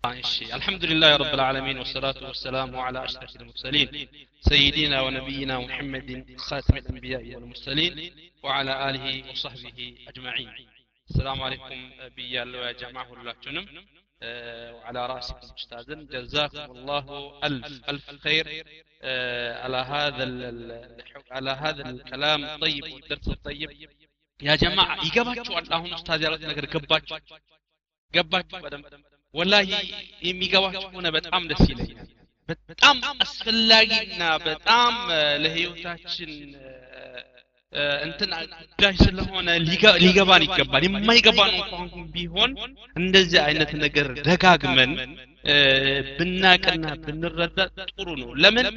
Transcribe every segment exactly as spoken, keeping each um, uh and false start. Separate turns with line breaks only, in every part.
ماشي. الحمد لله رب العالمين والصلاة والسلام على أشرف المرسلين سيدنا ونبينا محمد خاتم الأنبياء والمرسلين وعلى آله وصحبه أجمعين. السلام عليكم بيال يا جماعة الله جنم وعلى رأسكم أستاذ جزاكم الله ألف ألف خير على هذا على هذا الكلام الطيب والدرس الطيب. يا جماعة يقبضوا اللهم أستاذ يا رب نقدر قبضوا قبضوا بدم والله የሚገባችሁ ሆነ በጣም ደስ ይለኛል። በጣም አስፈላጊና በጣም ለህይወታችን እንትን ጉዳይ ስለሆነ ሊገባን ይገባል። የማይገባን እንኳን ቢሆን እንደዚህ አይነት ነገር ደጋግመን ብናቅና ብንረዳ ጥሩ ነው። ለምን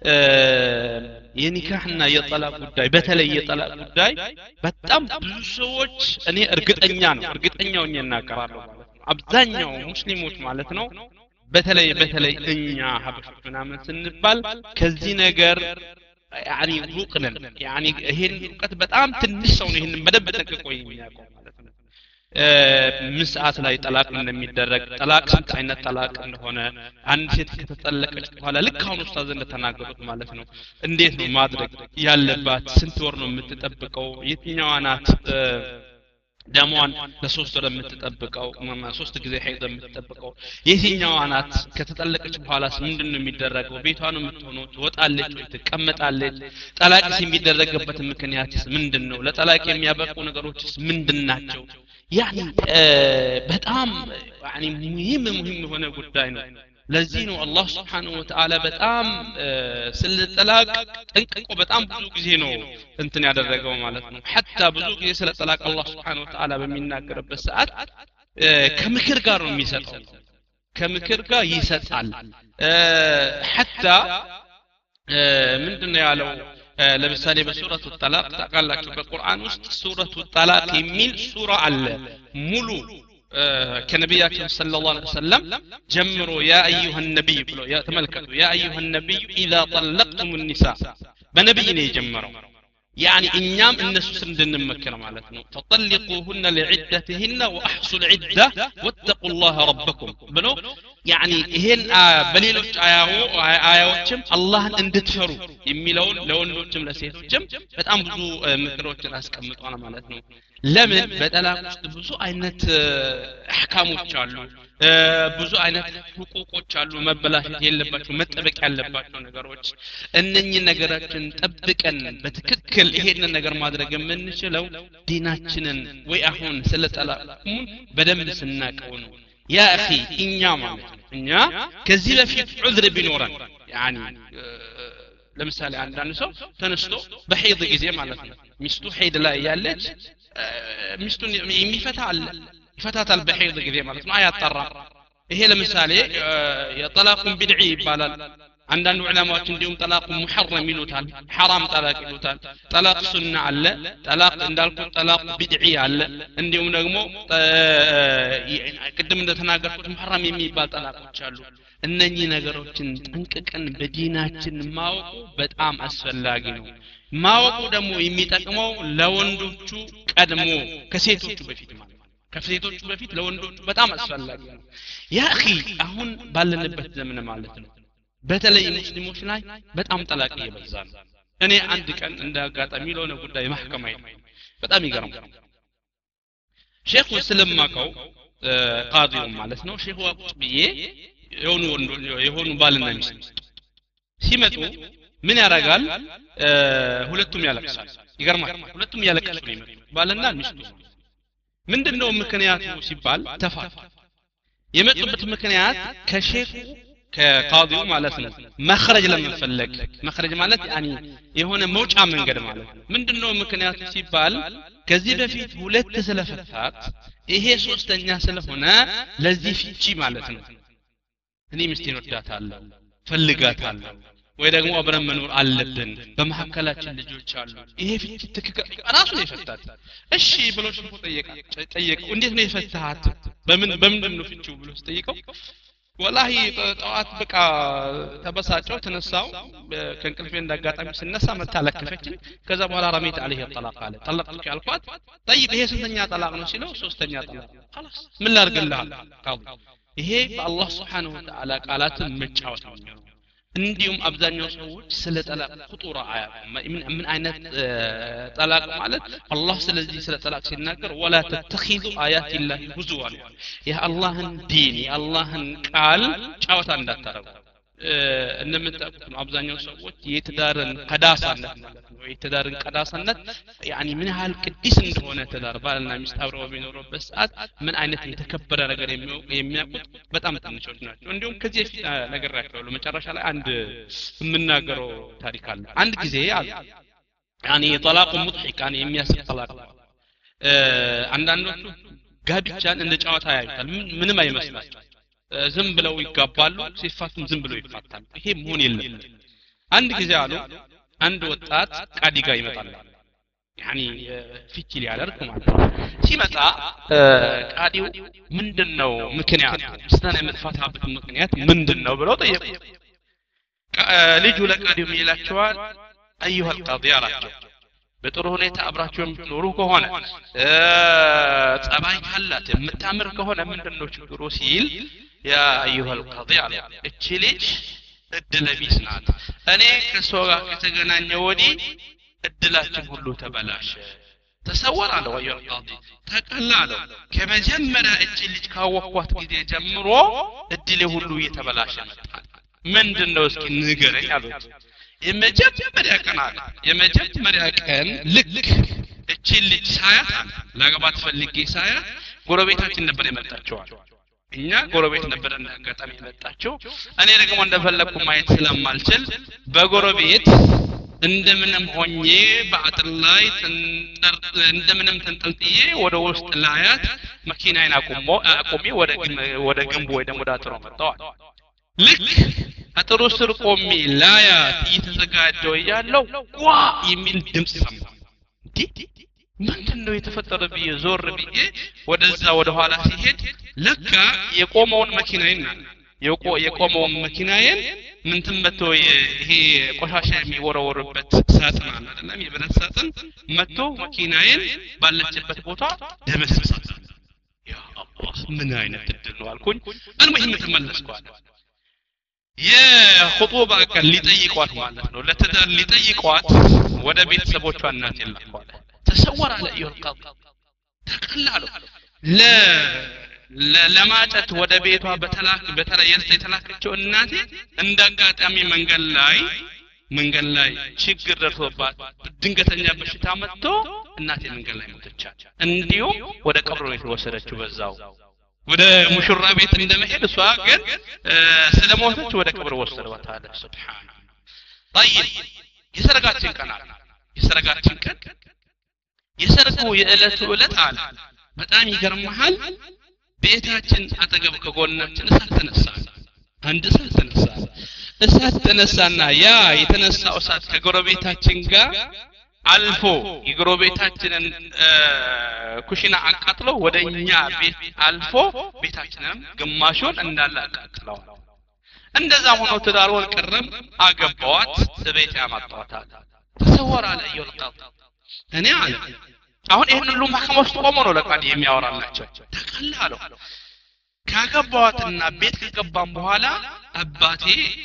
የኒካህና የጠላቅ ጉዳይ በተለይ የጠላቅ ጉዳይ በጣም ብዙ ሰዎች እኔ እርግጠኛ ነው እርግጠኛው ነኝ እናቀራለሁ አብዛኛው ሙስሊሞች ማለት ነው በተለይ በተለይ እኛ ሀበሾች ምናምን ስንባል ከዚህ ነገር ያኒ ሩቅ ነን። ያኒ ይሄን ሩቀት በጣም ትንሽ ሰው ነው ይሄንን በደንብ ተጠቅቆ የሚያውቀው ማለት ነው። ምን ሰዓት ላይ ጠላቅ እንደሚደረግ ጠላቅ ስንት አይነት ጠላቅ እንደሆነ አንድ ሴት ከተጠለቀች በኋላ ልክ አሁን ኡስታዝ እንደተናገሩት ማለት ነው እንዴት ነው ማድረግ ያለባት፣ ስንት ወር ነው የምትጠብቀው፣ የትኛዋ ናት ደሟን ለሶስት ወር የምትጠብቀው ሶስት ጊዜ ሄደ የምትጠብቀው፣ የትኛዋ ናት ከተጠለቀች በኋላስ ምንድነው የሚደረገው፣ ቤቷ ነው የምትሆነው፣ ትወጣለች ወይ ትቀመጣለች፣ ጠላቅስ የሚደረግበት ምክንያትስ ምንድነው፣ ለጠላቅ የሚያበቁ ነገሮችስ ምንድናቸው? ያኒ በጣም ያኒ ሙሂም ሙሂም የሆነ ጉዳይ ነው። ለዚህ ነው አላህ Subhanahu Wa Ta'ala በጣም ስለ ጠላቅ ጠንቅቆ በጣም ብዙ ጊዜ ነው እንትን ያደረገው ማለት ነው። حتى ብዙ ጊዜ ስለ ጠላቅ አላህ Subhanahu Wa Ta'ala በሚናገርበት ሰዓት ከምክር ጋር ነው የሚሰጠው፣ ከምክር ጋር ይሰጣል። حتى ምንድነው ያለው ለምሳሌ በሱረቱ ጠላቅ ታውቃላችሁ በቁርአን ውስጥ ሱረቱ ጠላቅ የሚል ሱራ አለ ሙሉ كنبياتنا صلى الله عليه وسلم جمروا يا أيها النبي يا تملكتوا يا أيها النبي إذا طلقتم النساء بنبينا يجمروا يعني إنيام الناس سندن مكر مالتنا فطلقوهن لعدتهن وأحصوا العدة واتقوا الله ربكم بنو يعني هن بليلوች አያዎችም አላህን እንድትፈሩ የሚለውን ለወንዶችም ለሴቶችም በጣም ብዙ ምክሮችን አስቀምጧል ማለት ነው። ለምን በጠላቅ ውስጥ ብዙ አይነት አህካሞች አሉ፣ ብዙ አይነት ሁቁቆች አሉ፣ መበላሸት የለባቸው መጠበቅ ያለባቸው ነገሮች። እነኚህ ነገሮችን ጠብቀን በትክክል ይሄንን ነገር ማድረግ የምንችለው ዲናችንን ወይ አሁን ስለ ጠላቅ በደንብ ስናቀው ነው። ያ اخي እኛ ማለት ነው እኛ ከዚህ በፊት ዑዝር ቢኖረን ያኒ ለምሳሌ አንዳንድ ሰው ተነስቶ በሐይድ ጊዜ ማለት ነው ሚስቱ ሐይድ ላይ ያለች ሚስቱን የሚፈታ አለ ይፈታታል በሐይድ ጊዜ ማለት ነው አያጣራ። ይሄ ለምሳሌ የጠላቁን ቢድዒ ይባላል። አንዳንድ ዑለማዎች እንዲሁም ጠላቁ ሙሐረም ይሉታል፣ ሐራም ጠላቅ ይሉታል። ጠላቅ ሱና አለ፣ ጠላቅ እንዳልኩት ጠላቅ ቢድዒ አለ። እንዲሁም ደግሞ ቅድም እንደተናገርኩት ሙሐረም የሚባል ጠላቆች አሉ። እነኚህ ነገሮችን ጠንቅቀን በዲናችን ማወቁ በጣም አስፈላጊ ነው። ማወቁ ደግሞ የሚጠቅመው ለወንዶቹ ቀድሞ ከሴቶቹ በፊት ማለት ከሴቶቹ በፊት ለወንዶቹ በጣም አስፈላጊ ነው። ያ اخي አሁን ባለንበት ዘመን ማለት ነው በተለይ ሙስሊሞች ላይ በጣም ጠላቅ እየበዛ ነው። እኔ አንድ ቀን እንዳጋጣሚ ለሆነ ጉዳይ ማህከማ በጣም ይገርም ሼኹ ስለማቀው ቃዲው ማለት ነው ሼኹ ወቅት ብዬ የሆኑ የሆኑ ባልና ሚስት ሲመጡ ምን ያረጋል? ሁለቱም ያለቅሳል። ይገርማል። ሁለቱም ያለቅሱ ነው የሚመጡ ባልና ሚስቱ። ምንድነው ምክንያቱ ሲባል ተፋቱ። የመጡበት ምክንያት ከሼኹ ከቃዲው ማለት ነው መخرج ለመፈለግ መخرج ማለት ያኒ የሆነ መውጫ መንገድ ማለት ነው። ምንድነው ምክንያቱ ሲባል ከዚህ በፊት ሁለት ስለፈታት ይሄ ሶስተኛ ስለሆነ ለዚህ ፍቺ ማለት ነው። እኔ ሚስቴን ወዳታለሁ ፈልጋታለሁ ወይ ደግሞ አብረን መኖር አለብን በመሐከላችን ልጆች አሉ ይሄ ፍቺ ትክክል ራሱ ነው የፈታት። እሺ ብሎ ሽፎ ጠየቀ ጠየቀው እንዴት ነው የፈታሃት በምን በምንድን ነው ፍቺው ብሎ ጠየቀው። ወላሂ ጠዋት በቃ ተበሳጨው ተነሳው ከእንቅልፌ እንዳጋጣሚ ስነሳ መታለከፈችኝ። ከዛ በኋላ ረሚት عليه الطلاق አለ ጠለቅኩ ያልኳት طيب ይሄ ስንተኛ ጠላቅ ነው ሲለው ሶስተኛ ጠላቅ خلاص ምን ላርግልህ ቃል ይሄ በአላህ Subhanahu Wa Ta'ala ቃላትን መጫወት ነው እንዲሁም አብዛኛው ሰዎች ስለ ጠላቅ ፍጡራ አያውቁም ምን አይነት ጠላቅ ማለት አላህ ስለዚህ ስለ ጠላቅ ሲናገር ولا تتخذوا آيات الله هزوا ያ አላህን ዲን የአላህን ቃል ጫወታ እንዳታረጉ እንደምታውቁት ነው አብዛኛው ሰዎች የትዳርን ቀዳሳነት ማለት ነው የትዳርን ቀዳሳነት يعني ምን ያህል ቅዱስ እንደሆነ ትዳር ባልና ሚስት አብረው ቢኖሩበት ሰዓት ምን አይነት የተከበረ ነገር የሚያውቁት በጣም ትንሾች ናቸው እንዲሁም ከዚህ በፊት ነገራቸዋለሁ መጨረሻ ላይ አንድ የምናገረው ታሪክ አለ አንድ ጊዜ አለ يعني طلاق مضحك يعني የሚያስቅ طلاق አንዳንዶቹ ጋብቻን እንደ ጨዋታ ያዩታል ምንም አይመስላቸው ዝም ብለው ይጋባሉ ሲፋቱም ዝም ብለው ይፋታሉ ይሄ መሆን የለም አንድ ጊዜ አሉ አንድ ወጣት ቃዲ ጋር ይመጣል يعني ፍቺ ሊያደርግ ማለት ነው ሲመጣ ቃዲው ምንድነው ምክንያት ስተና የምትፋታበት ምክንያት ምንድነው ብለው ጠየቁ ልጁ ለቃዲው ይላቸዋል ايها القاضي አላቸው በጥሩ ሁኔታ አብራችሁ የምትኖሩ ከሆነ ጸባይ ካላት የምታምር ከሆነ ምንድነው ችግሩ ሲል يا ايها القاضي አለ እቺ ልጅ እድለቢስ ናት እኔ ከሷ ጋር ከተገናኘው ወዲህ እድላችን ሁሉ ተበላሸ ተሰወር አለ ወይ القاضي ተቀላለው ከመጀመሪያ እቺ ልጅ ካወቅኳት ጊዜ ጀምሮ እድሌ ሁሉ እየተበላሸ መጣ ምንድነው እስኪ ንገረኝ አሉት የመጀመሪያ ቀን አለ የመጀመሪያ ቀን ልክ እቺ ልጅ ሳያት ላገባት ፈልጌ ሳያት ጎረቤታችን ነበር የመጣችው እኛ ጎረቤት ነበር እንደጋጣሚ የመጣችው እኔ ደግሞ እንደፈለኩ ማየት ስለማልችል በጎረቤት እንደምንም ሆኜ በአጥር ላይ እንደምንም ተንጠልጥዬ ወደ ውስጥ ላያት መኪናዬን አቆሞ አቆሜ ወደ ወደ ግንቡ ወይ ደግሞ ወደ አጥሩ መጣሁ ልክ አጥሩ ስር ቆሜ ላያት እየተዘጋጀው ያለው ዋ የሚል ድምጽ ሰማሁ ምንድነው የተፈጠረ ብዬ ዞር ብዬ ወደዛ ወደ ኋላ ሲሄድ ለካ የቆመውን መኪናዬን የቆ የቆመውን መኪናዬን ምን ተመቶ ይሄ ቆሻሻ የሚወረወርበት ሳጥን አለ አይደለም የብረት ሳጥን መጥቶ መኪናዬን ባለችበት ቦታ ደመሰሳት ያ አላህ ምን አይነት እድል ነው አልኩኝ አልሙሂም ተመለስኩ አለ የኹጡባ ቀን ሊጠይቋት ማለት ነው ለተዳር ሊጠይቋት ወደ ቤተሰቦቿ እናት ይላኳል ተሰወር አለ ይልቀጥ ተቀላሉ ለ ለማጨት ወደ ቤቷ በተላክ በተለየስ የተላከችው እናቴ እንዳጋጣሚ መንገድ ላይ መንገድ ላይ ችግር ደርሶባት ድንገተኛ በሽታ መጥቶ እናቴ መንገድ ላይ ሞተቻት እንዲሁ ወደ ቀብሩ ቤት ወሰደችው በዛው ወደ ሙሽራ ቤት እንደመሄድ እሷ ግን ስለሞተች ወደ ቀብሩ ወሰደዋት አለ ሱብሃን طيب የሰርጋችን ቀን አለ የሰርጋችን ቀን የሰርጉ የዕለቱ ዕለት አለ በጣም ይገርምሃል ቤታችን አጠገብ ከጎናችን እሳት ተነሳ አንድ እሳት ተነሳ እሳት ተነሳና ያ የተነሳው እሳት ከጎረቤታችን ጋር አልፎ የጎረቤታችንን ኩሽና አቃጥሎ ወደኛ ቤት አልፎ ቤታችንን ግማሹን እንዳለ አቃጥለው እንደዛ ሆኖ ትዳሩን ቀረም አገባዋት ቤት ያመጣዋት ተሰወር አለ ይልቀጥ እኔ አለ አሁን ይሄን ሁሉ ማከም ውስጥ ቆሞ ነው ለቃዲ የሚያወራላቸው ተቀላለው ካገባዋትና ቤት ከገባን በኋላ አባቴ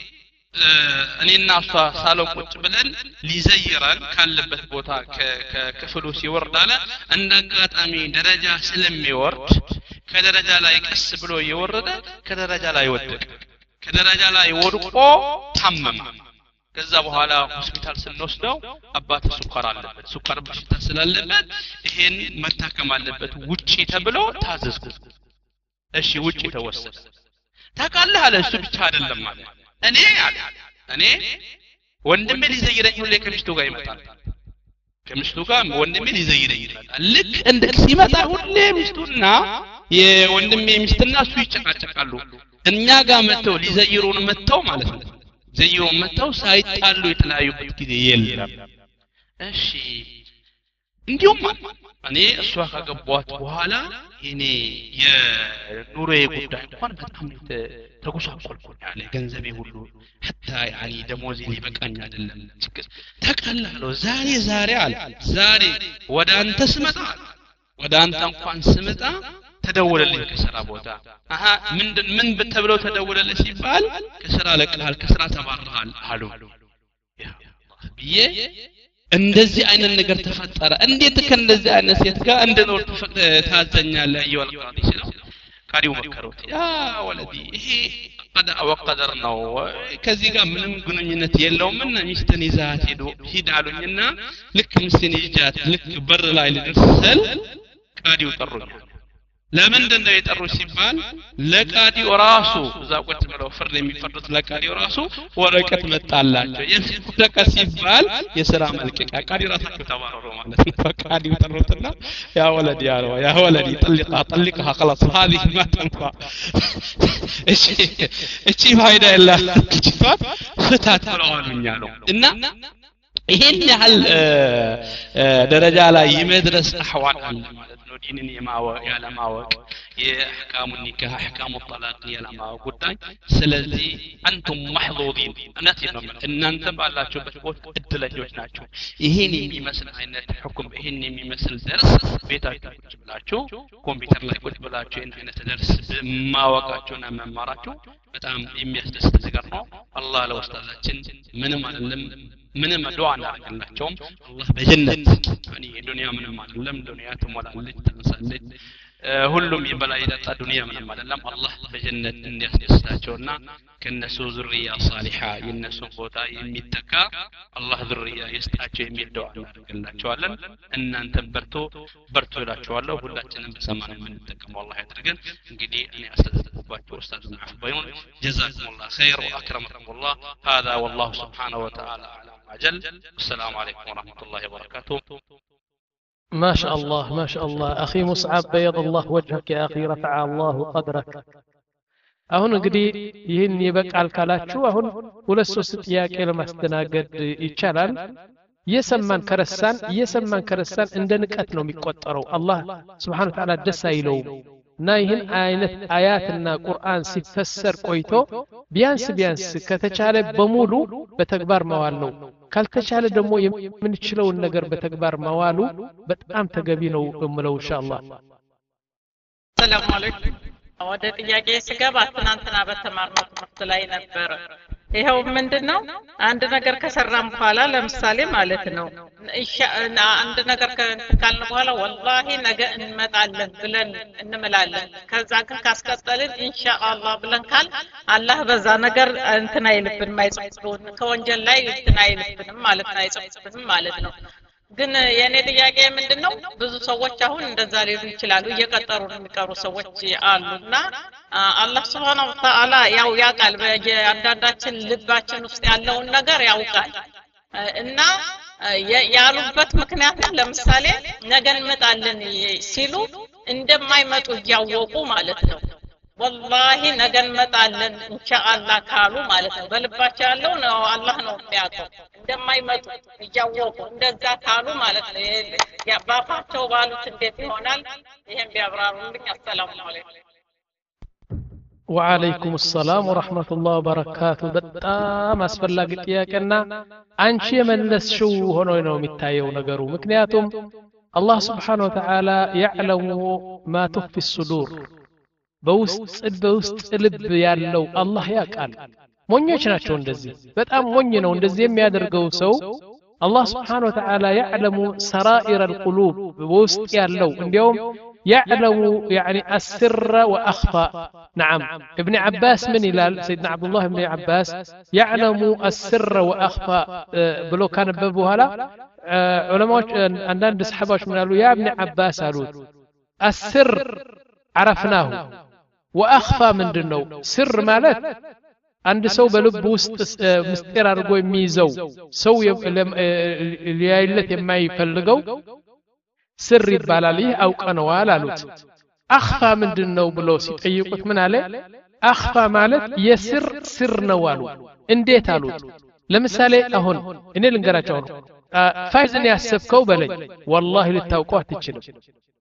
እኔና እሷ ሳሎን ቁጭ ብለን ሊዘይራን ካለበት ቦታ ከክፍሉ ሲወርድ አለ እንደጋጣሚ ደረጃ ስለሚወርድ ከደረጃ ላይ ቀስ ብሎ እየወረደ ከደረጃ ላይ ወደቀ ከደረጃ ላይ ወድቆ ታመመ ከዛ በኋላ ሆስፒታል ስንወስደው አባቴ ሱካር አለበት ሱካር በሽታ ስላለበት ይሄን መታከም አለበት ውጪ ተብሎ ታዘዝኩ እሺ ውጪ ተወሰደ ታውቃለህ አለ እሱ ብቻ አይደለም ማለት እኔ አለ እኔ ወንድሜ ሊዘይረኝ ሁሌ ከሚስቱ ጋር ይመጣል ከሚስቱ ጋር ወንድሜ ሊዘይረኝ ይመጣል ልክ እንደ ሲመጣ ሁሌ ሚስቱና የወንድሜ ሚስትና እሱ ይጨቃጨቃሉ እኛ ጋር መተው ሊዘይሩን መተው ማለት ነው ዘይሩን መተው ሳይጣሉ የተለያዩበት ጊዜ የለም እሺ እንዲሁም እኔ እሷ ካገባኋት በኋላ እኔ የኑሮዬ ጉዳይ እንኳን በጣም ተጎሳቆልኩ ያለ ገንዘቤ ሁሉ حتى يعني ደሞዜ ሊበቃኝ አይደለም ተቀላለው ዛሬ ዛሬ አለ ዛሬ ወደ አንተ ስመጣ ወደ አንተ እንኳን ስመጣ ተደወለልኝ ከስራ ቦታ አሃ ምን ምን ተብለው ተደወለልኝ ሲባል ከስራ ለቀሃል ከስራ ተባረሃል አሉ ያ አላህ ብዬ እንደዚህ አይነት ነገር ተፈጠረ እንዴት ከእንደዚህ አይነት ሴት ጋር እንደኖር ታዘኛለህ ይወል ቃዲ ሲለው ቃዲው መከሩት ያ ወለዲ ይሄ ቀዳ ወቀደር ነው ከዚህ ጋር ምንም ግንኙነት የለውምና ሚስትን ይዛት ሄዶ ሂዳሉኝና ልክ ሚስትን ይጃት ልክ በር ላይ ልደርሰል ቃዲው ጠሩኝ ለምን እንደው የጠሩ ሲባል ለቃዲው ራሱ እዛ ቁጭ ብለው ፍርድ የሚፈርዱት ለቃዲው ራሱ ወረቀት መጣላቸው የወረቀት ሲባል የሥራ መልቀቂያ ቃዲው ራሳቸው ተባረሩ ማለት ነው ቃዲው ጠሩትና ያ ወለዲ ያ ያ ወለዲ طلقها طلقها خلاص هذه ما تنفع እሺ እቺ ፋይዳ የላት ክትፋት ፍታት ብለዋልኛ ነው እና ይሄን ያህል ደረጃ ላይ ይመድረስ አህዋል አለ ማለት ነው ዲንን የማወቅ ያለማወቅ የአህካሙ ኒካህ አህካሙ ጠላቅ ያለማወቅ ጉዳይ ስለዚህ አንቱም محظوظين እናት ነው እናንተ ባላችሁበት ቦታ እድለኞች ናችሁ ይሄን የሚመስል አይነት ሁክም ይሄን የሚመስል ደርስ ቤታችሁ ቁጭ ብላችሁ ኮምፒውተር ላይ ቁጭ ብላችሁ ይሄን አይነት ደርስ ማወቃችሁና መማራችሁ በጣም የሚያስደስት ነገር ነው አላህ ለኡስታዛችን ምንም አይደለም ምንም ዱዓ እናደርግላቸውም አላህ በጀነት ያኒ ዱንያ ምንም አይደለም ዱንያ ትሞላለች ትንሳለች ሁሉም ይበላ ይጠጣ ዱንያ ምንም አይደለም አላህ በጀነት እንዲያስደስታቸውና ከነሱ ዙሪያ ሷሊሃ የነሱ ቦታ የሚተካ አላህ ዙሪያ ይስጣቸው የሚል ዱዓ እናደርግላቸዋለን እናንተ በርቱ በርቱ እላችኋለሁ ሁላችንም በሰማነው የምንጠቀመው አላህ ያድርገን እንግዲህ እኔ አስተዛዝባችሁ ኡስታዝ ማህበዩን ጀዛኩሙላህ ኸይር ወአክረመኩሙላህ هذا والله سبحانه وتعالى أجل السلام عليكم ورحمة الله وبركاته
ما شاء الله ما شاء الله أخي مصعب بيض الله وجهك يا أخي رفع الله قدرك አሁን እንግዲህ ይህን ይበቃል ካላችሁ አሁን ሁለት ሶስት ጥያቄ ለማስተናገድ ይቻላል የሰማን ከረሳን የሰማን ከረሳን እንደ ንቀት ነው የሚቆጠረው አላህ Subhanahu Wa Ta'ala ደስ አይለውም እና ይህን አይነት አያትና ቁርአን ሲፈሰር ቆይቶ ቢያንስ ቢያንስ ከተቻለ በሙሉ በተግባር ማዋል ነው ካልተቻለ ደግሞ የምንችለው ነገር በተግባር ማዋሉ በጣም ተገቢ ነው እምለው ኢንሻአላህ
ሰላም አለይኩም ወደ ጥያቄ ስገባ ትናንትና በተማርነው ትምህርት ላይ ነበር ይሄው ምንድነው አንድ ነገር ከሰራም በኋላ ለምሳሌ ማለት ነው ኢንሻአላ አንድ ነገር ካልን በኋላ ወላሂ ነገ እንመጣለን ብለን እንምላለን ከዛ ግን ካስቀጠልን ኢንሻአላህ ብለን ካል አላህ በዛ ነገር እንትና ይልብን ማይጽፍሩን ከወንጀል ላይ እንትና ይልብንም ማለት ነው አይጽፍብንም ማለት ነው ግን የኔ ጥያቄ ምንድነው ብዙ ሰዎች አሁን እንደዛ ሊሉ ይችላሉ እየቀጠሩ የሚቀሩ ሰዎች አሉና አላህ Subhanahu Wa Ta'ala ያው ያቃል በአንዳንዳችን ልባችን ውስጥ ያለውን ነገር ያውቃል እና ያሉበት ምክንያት ለምሳሌ ነገ እንመጣለን ሲሉ እንደማይመጡ ያወቁ ማለት ነው والله ነገ እንመጣለን ኢንሻአላህ ካሉ ማለት ነው በልባቸው ያለው ነው አላህ ነው የሚያውቀው እንደማይመጡ ያወቁ እንደዛ ካሉ ማለት ነው ያባፋቸው ባሉት እንዴት ይሆናል ይሄን ቢያብራሩልኝ አሰላሙ አለይኩም
وعليكم السلام ورحمة الله وبركاته በጣም አስፈላጊ ጥያቄና አንቺ የመለስሽው ሆኖ ነው የሚታየው ነገሩ ምክንያቱም አላህ Subhanahu Wa Ta'ala يعلم ما تخفي الصدور በውስጥ በውስጥ ልብ ያለው አላህ ያውቃል ሞኞች ናቸው እንደዚህ በጣም ሞኝ ነው እንደዚህ የሚያደርገው ሰው አላህ Subhanahu Wa Ta'ala يعلم سرائر القلوب በውስጥ ያለው እንዲያውም يعلم يعني السر واخفى نعم ابن عباس من هلال سيدنا عبد الله بن عباس يعلم السر واخفى بلو كان ببوهلا علماء عندنا صحابه من قالوا يا ابن عباس قالوا السر عرفناه واخفى ምንድነው ስር ማለት አንድ ሰው በልብ ውስጥ ምስጢር አድርጎ የሚይዘው ሰው ሊያይለት የማይፈልገው ስር ይባላል ይህ አውቀነዋል አሉት አخፋ ምንድነው ብሎ ሲጠይቁት ምን አለ አخፋ ማለት የስር ስር ነው አሉ እንዴት አሉት ለምሳሌ አሁን እኔ ልንገራቸው ነው ፋይዝን ያሰብከው በለኝ والله ልታውቀው አትችልም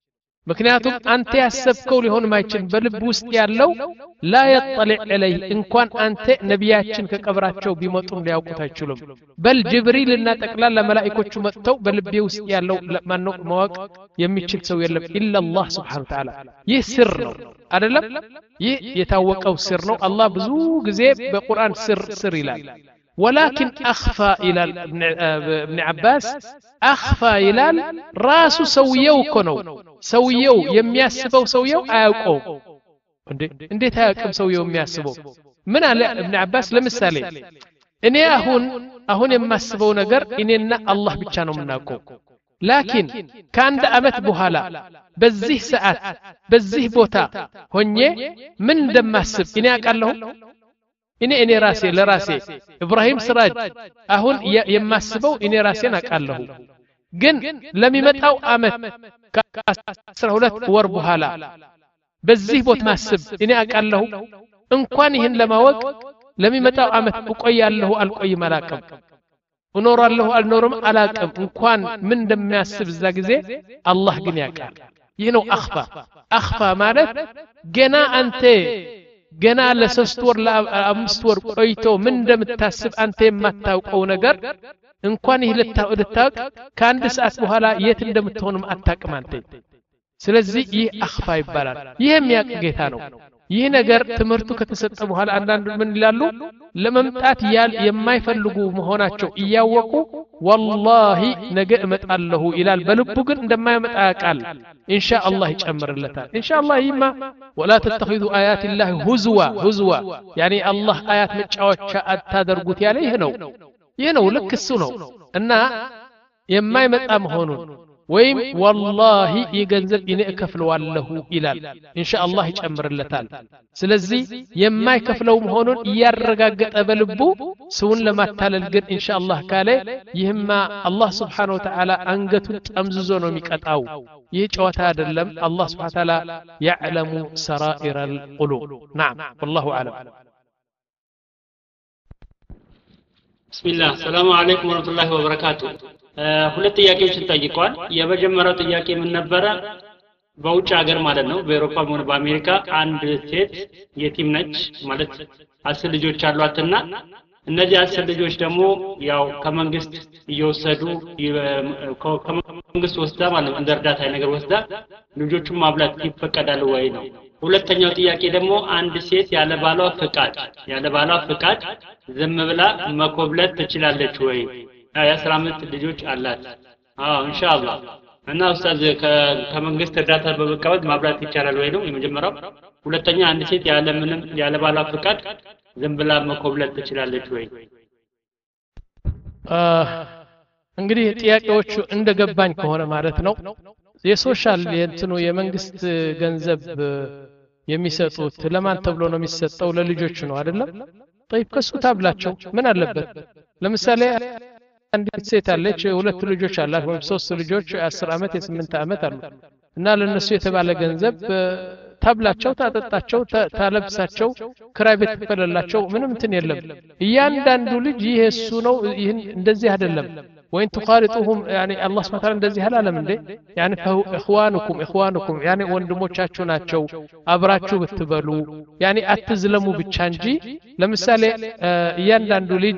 ምክንያቱም አንተ ያሰብከው ሊሆን ማይችል በልብ ውስጥ ያለው لا يطلع عليه እንኳን አንተ ነቢያችን ከቀብራቸው ቢመጡም ሊያውቁት አይችሉም በል ጅብሪልና ጠቅላላ መላእክቶቹ መጥተው በልቤ ውስጥ ያለው ማነው ማወቅ የሚችል ሰው የለም ኢላ አላህ Subhanahu Wa Ta'ala ይህ ስር ነው አይደለም ይህ የታወቀው ስር ነው አላህ ብዙ ጊዜ በቁርአን ስር ስር ይላል ولكن اخفى الى ابن عباس اخفى الى راس سويው እኮ ነው ሰውየው የሚያስበው ሰውየው አያውቀው እንዴ እንዴት አያውቅም ሰውየው የሚያስበው ምን አለ ابن عباس ለምሳሌ እኔ አሁን አሁን የማስበው ነገር እኔና አላህ ብቻ ነው የምናውቀው ላኪን ከአንድ አመት በኋላ በዚህ ሰዓት በዚህ ቦታ ሆኜ ምን እንደማስብ እኔ አውቃለሁ እኔ እኔ ራሴ ለራሴ ኢብራሂም ስራጅ አሁን የማስበው እኔ ራሴን አውቃለሁ ግን ለሚመጣው አመት ከአስራ ሁለት ወር በኋላ በዚህ ቦታ ማስብ እኔ አውቃለሁ እንኳን ይሄን ለማወቅ ለሚመጣው አመት እቆያለሁ አልቆይም አላውቅም እኖራለሁ አልኖርም አላውቅም እንኳን ምን እንደሚያስብ እዛ ጊዜ አላህ ግን ያውቃል ይህ ነው አኽፋ አኽፋ ማለት ገና አንተ ገና ለሶስት ወር ለአምስት ወር ቆይቶ ምን እንደምታስብ አንተ የማታውቀው ነገር እንኳን ይህ ልታውቅ ከአንድ ሰዓት በኋላ የት እንደምትሆንም አታውቅም አንተ ስለዚህ ይህ አኽፋ ይባላል ይህ የሚያውቅ ጌታ ነው ይህ ነገር ትምህርቱ ከተሰጠ በኋላ አንዳንድ ምን ይላሉ ለመምጣት ያል የማይፈልጉ መሆናቸው እያወቁ والله ነገ እመጣለሁ ይላል በልቡ ግን እንደማይመጣ ያውቃል ኢንሻአላህ ይጨምርለታል ኢንሻአላህ ይማ ولا تتخذوا آيات الله هزوا هزوا يعني الله آيات መጫወቻ አታደርጉት ያለ ይህ ነው ይህ ነው ልክ እሱ ነው እና የማይመጣ መሆኑን ወይም والله ይገንዘብ እኔ እከፍለዋለሁ ይላል ኢንሻአላህ ይጨምርለታል ስለዚህ የማይከፍለው መሆኑን ያረጋገጠ በልቡ ሰውን ለማታለል ግን ኢንሻአላህ ካለ ይህማ አላህ Subhanahu Wa Ta'ala አንገቱን ጠምዝዞ ነው የሚቀጣው ይህ ጨዋታ አይደለም አላህ Subhanahu Wa Ta'ala يعلم سرائر القلوب نعم والله اعلم
بسم الله السلام عليكم ورحمة الله وبركاته ሁለት ጥያቄዎችን ጠይቀዋል የመጀመሪያው ጥያቄ ምን ነበር በውጭ ሀገር ማለት ነው በአውሮፓም ሆነ በአሜሪካ አንድ ሴት የቲም ነች ማለት አስር ልጆች አሏትና እነዚህ አስር ልጆች ደግሞ ያው ከመንግስት እየወሰዱ ከመንግስት ወስዳ ማለት እንደ እርዳታ ነገር ወስዳ ልጆቹን ማብላት ይፈቀዳል ወይ ነው ሁለተኛው ጥያቄ ደግሞ አንድ ሴት ያለ ባሏ ፍቃድ ያለ ባሏ ፍቃድ ዝም ብላ መኮብለት ትችላለች ወይ የአስራ አምስት ልጆች አላት አዎ ኢንሻአላህ እና ኡስታዝ ከመንግስት እርዳታ በመቀበል ማብላት ይቻላል ወይ ነው የመጀመሪያው ሁለተኛ አንድ ሴት ያለ ምንም ያለ ባሏ ፍቃድ ዝም ብላ መኮብለት ትችላለች ወይ
እንግዲህ ጥያቄዎቹ እንደገባኝ ከሆነ ማለት ነው የሶሻል የእንትኑ የመንግስት ገንዘብ የሚሰጡት ለማን ተብሎ ነው የሚሰጠው ለልጆች ነው አይደለም طيب ከሱ ታብላቸው ምን አለበት ለምሳሌ አንዲት ሴት አለች ሁለት ልጆች አላት ወይም ሶስት ልጆች አስር አመት የስምንት አመት አሉ እና ለነሱ የተባለ ገንዘብ ታብላቸው ታጠጣቸው ታለብሳቸው ክራይ ቤት ተፈለላቸው ምንም እንትን የለም እያንዳንዱ ልጅ ይሄ እሱ ነው ይሄን እንደዚህ አይደለም وين تخالطوهم يعني الله سبحانه وتعالى እንደዚህ አላለም እንዴ يعني اخوانكم اخوانكم يعني ወንድሞቻችሁ ናቸው አብራችሁ ብትበሉ يعني አትዝለሙ ብቻ እንጂ ለምሳሌ እያንዳንዱ ልጅ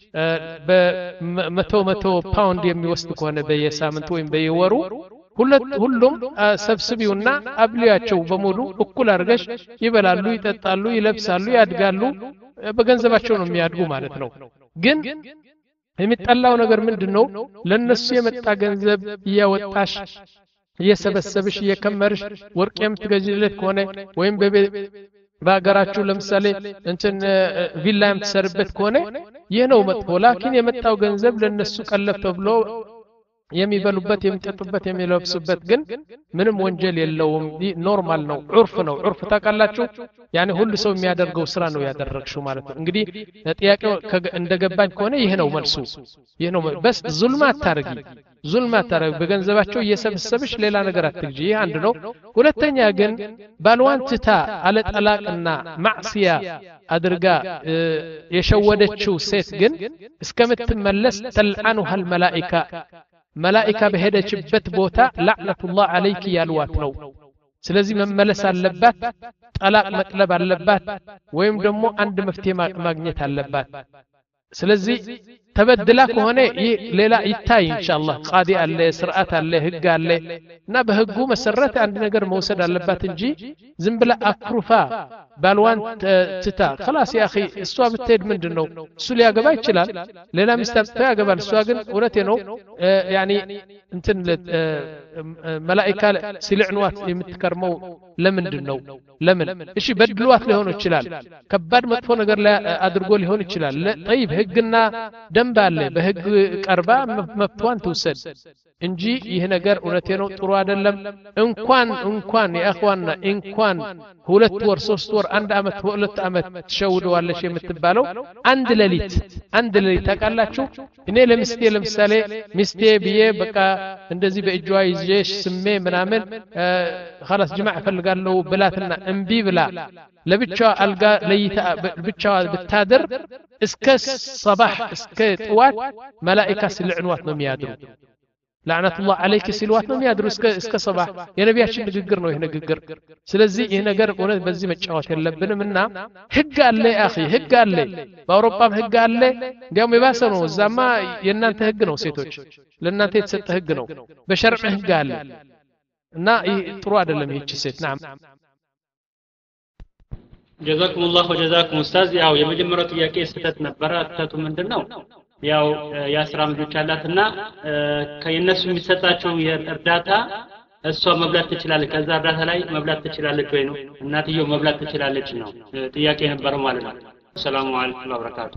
በመቶ መቶ ፓውንድ የሚወስድ ከሆነ በየሳምንቱ ወይም በየወሩ ሁሉም ሰብስቢውና አብሊያቸው በሙሉ እኩል አርገሽ ይበላሉ ይጠጣሉ ይለብሳሉ ያድጋሉ በገንዘባቸው ነው የሚያድጉ ማለት ነው ግን የሚጠላው ነገር ምንድነው ለነሱ የመጣ ገንዘብ ያወጣሽ እየሰበሰብሽ እየከመርሽ ወርቅ የምትገዢለት ከሆነ ወይም በአገራችሁ ለምሳሌ እንትን ቪላ የምትሰርበት ከሆነ ይህ ነው መጥፎ ላኪን የመጣው ገንዘብ ለነሱ ቀለብ ተብሎ የሚበሉበት የሚጠጡበት የሚለብሱበት ግን ምንም ወንጀል የለውም ኖርማል ነው ዑርፍ ነው ዑርፍ ታቃላችሁ يعني ሁሉ ሰው የሚያደርገው ስራ ነው ያደረግሽው ማለት ነው እንግዲህ ጥያቄው እንደገባኝ ከሆነ ይሄ ነው መልሱ ይሄ ነው በስ ዙልም አታርጊ ዙልም አታርጊ በገንዘባቸው እየሰበሰብሽ ሌላ ነገር አትግጂ ይሄ አንድ ነው ሁለተኛ ግን ባልዋንትታ አለ ጠላቅና ማዕሲያ አድርጋ የሸወደችው ሴት ግን እስከምትመለስ ተልዓኑሃ الملائكه መላእካ በሄደችበት ቦታ ለዕነቱላህ አለይክ ያልዋት ነው ስለዚህ መመለስ አለባት ጠላቅ መጥለብ አለባት ወይም ደግሞ አንድ መፍትሄ ማግኘት አለባት ስለዚህ ተበድላ ከሆነ ሌላ ይታይ ኢንሻአላህ ቃዲ አለ ስርዓት አለ ህግ አለ እና በህጉ መሰረት አንድ ነገር መውሰድ አለባት እንጂ ዝም ብላ አክሩፋ ባልዋን ትታ خلاص يا اخي እሷ ብትሄድ ምንድነው እሱ ሊያገባ ይችላል ሌላ ሚስት ያገባል እሷ ግን እውነቴ ነው يعني እንትን መላእካ ሲልዕንዋት የምትከርመው ለምንድነው ለምን እሺ በድሏት ሊሆን ይችላል ከባድ መጥፎ ነገር ላይ አድርጎ ሊሆን ይችላል طيب ህግና ደንብ አለ በህግ ቀርባ መብቷን ትውሰድ እንጂ ይሄ ነገር እውነቴ ነው ጥሩ አይደለም እንኳን እንኳን ያخዋና እንኳን ሁለት ወር ሶስት ወር አንድ አመት ሁለት አመት ተሸውደዋለሽ የምትባለው አንድ ሌሊት አንድ ሌሊት ታቃላችሁ እኔ ለምስቴ ለምሳሌ ሚስቴ ብዬ በቃ እንደዚህ በእጇ ይዤሽ ስሜ ምናምን خلاص ጅማዕ ፈልጋለሁ ብላትና እንቢ ብላ ለብቻዋ አልጋ ለይታ ብቻዋ ብታድር እስከ صباح እስከ ጥዋት መላእካ ሲልዕንዋት ነው የሚያድሩ لعنة الله عليك ሲልዋት ነው የሚያድሩ እስከ እስከ صباح የነቢያችን ንግግር ነው ይሄ ንግግር ስለዚህ ይሄ ነገር እውነት በዚህ መጫወት የለብንምና ህግ አለ አኺ ህግ አለ በአውሮፓም ህግ አለ እንዲያውም የባሰ ነው እዛማ የእናንተ ህግ ነው ሴቶች ለእናንተ የተሰጠ ህግ ነው በሸርዕ ህግ አለ እና ጥሩ አይደለም ይህች ሴት نعم
جزاكم الله وجزاكم استاذ ያው የመጀመሪያው ጥያቄ ስህተት ነበር አጥተቱ ምንድነው ያው ያስራ ልጆች አላትና ከየነሱ የሚሰጣቸው የእርዳታ እሷ መብላት ትችላለች ከዛ እርዳታ ላይ መብላት ትችላለች ወይ ነው እናትየው መብላት ትችላለች ነው ጥያቄ ነበር ማለት ነው ሰላም አለይኩም ወበረካቱ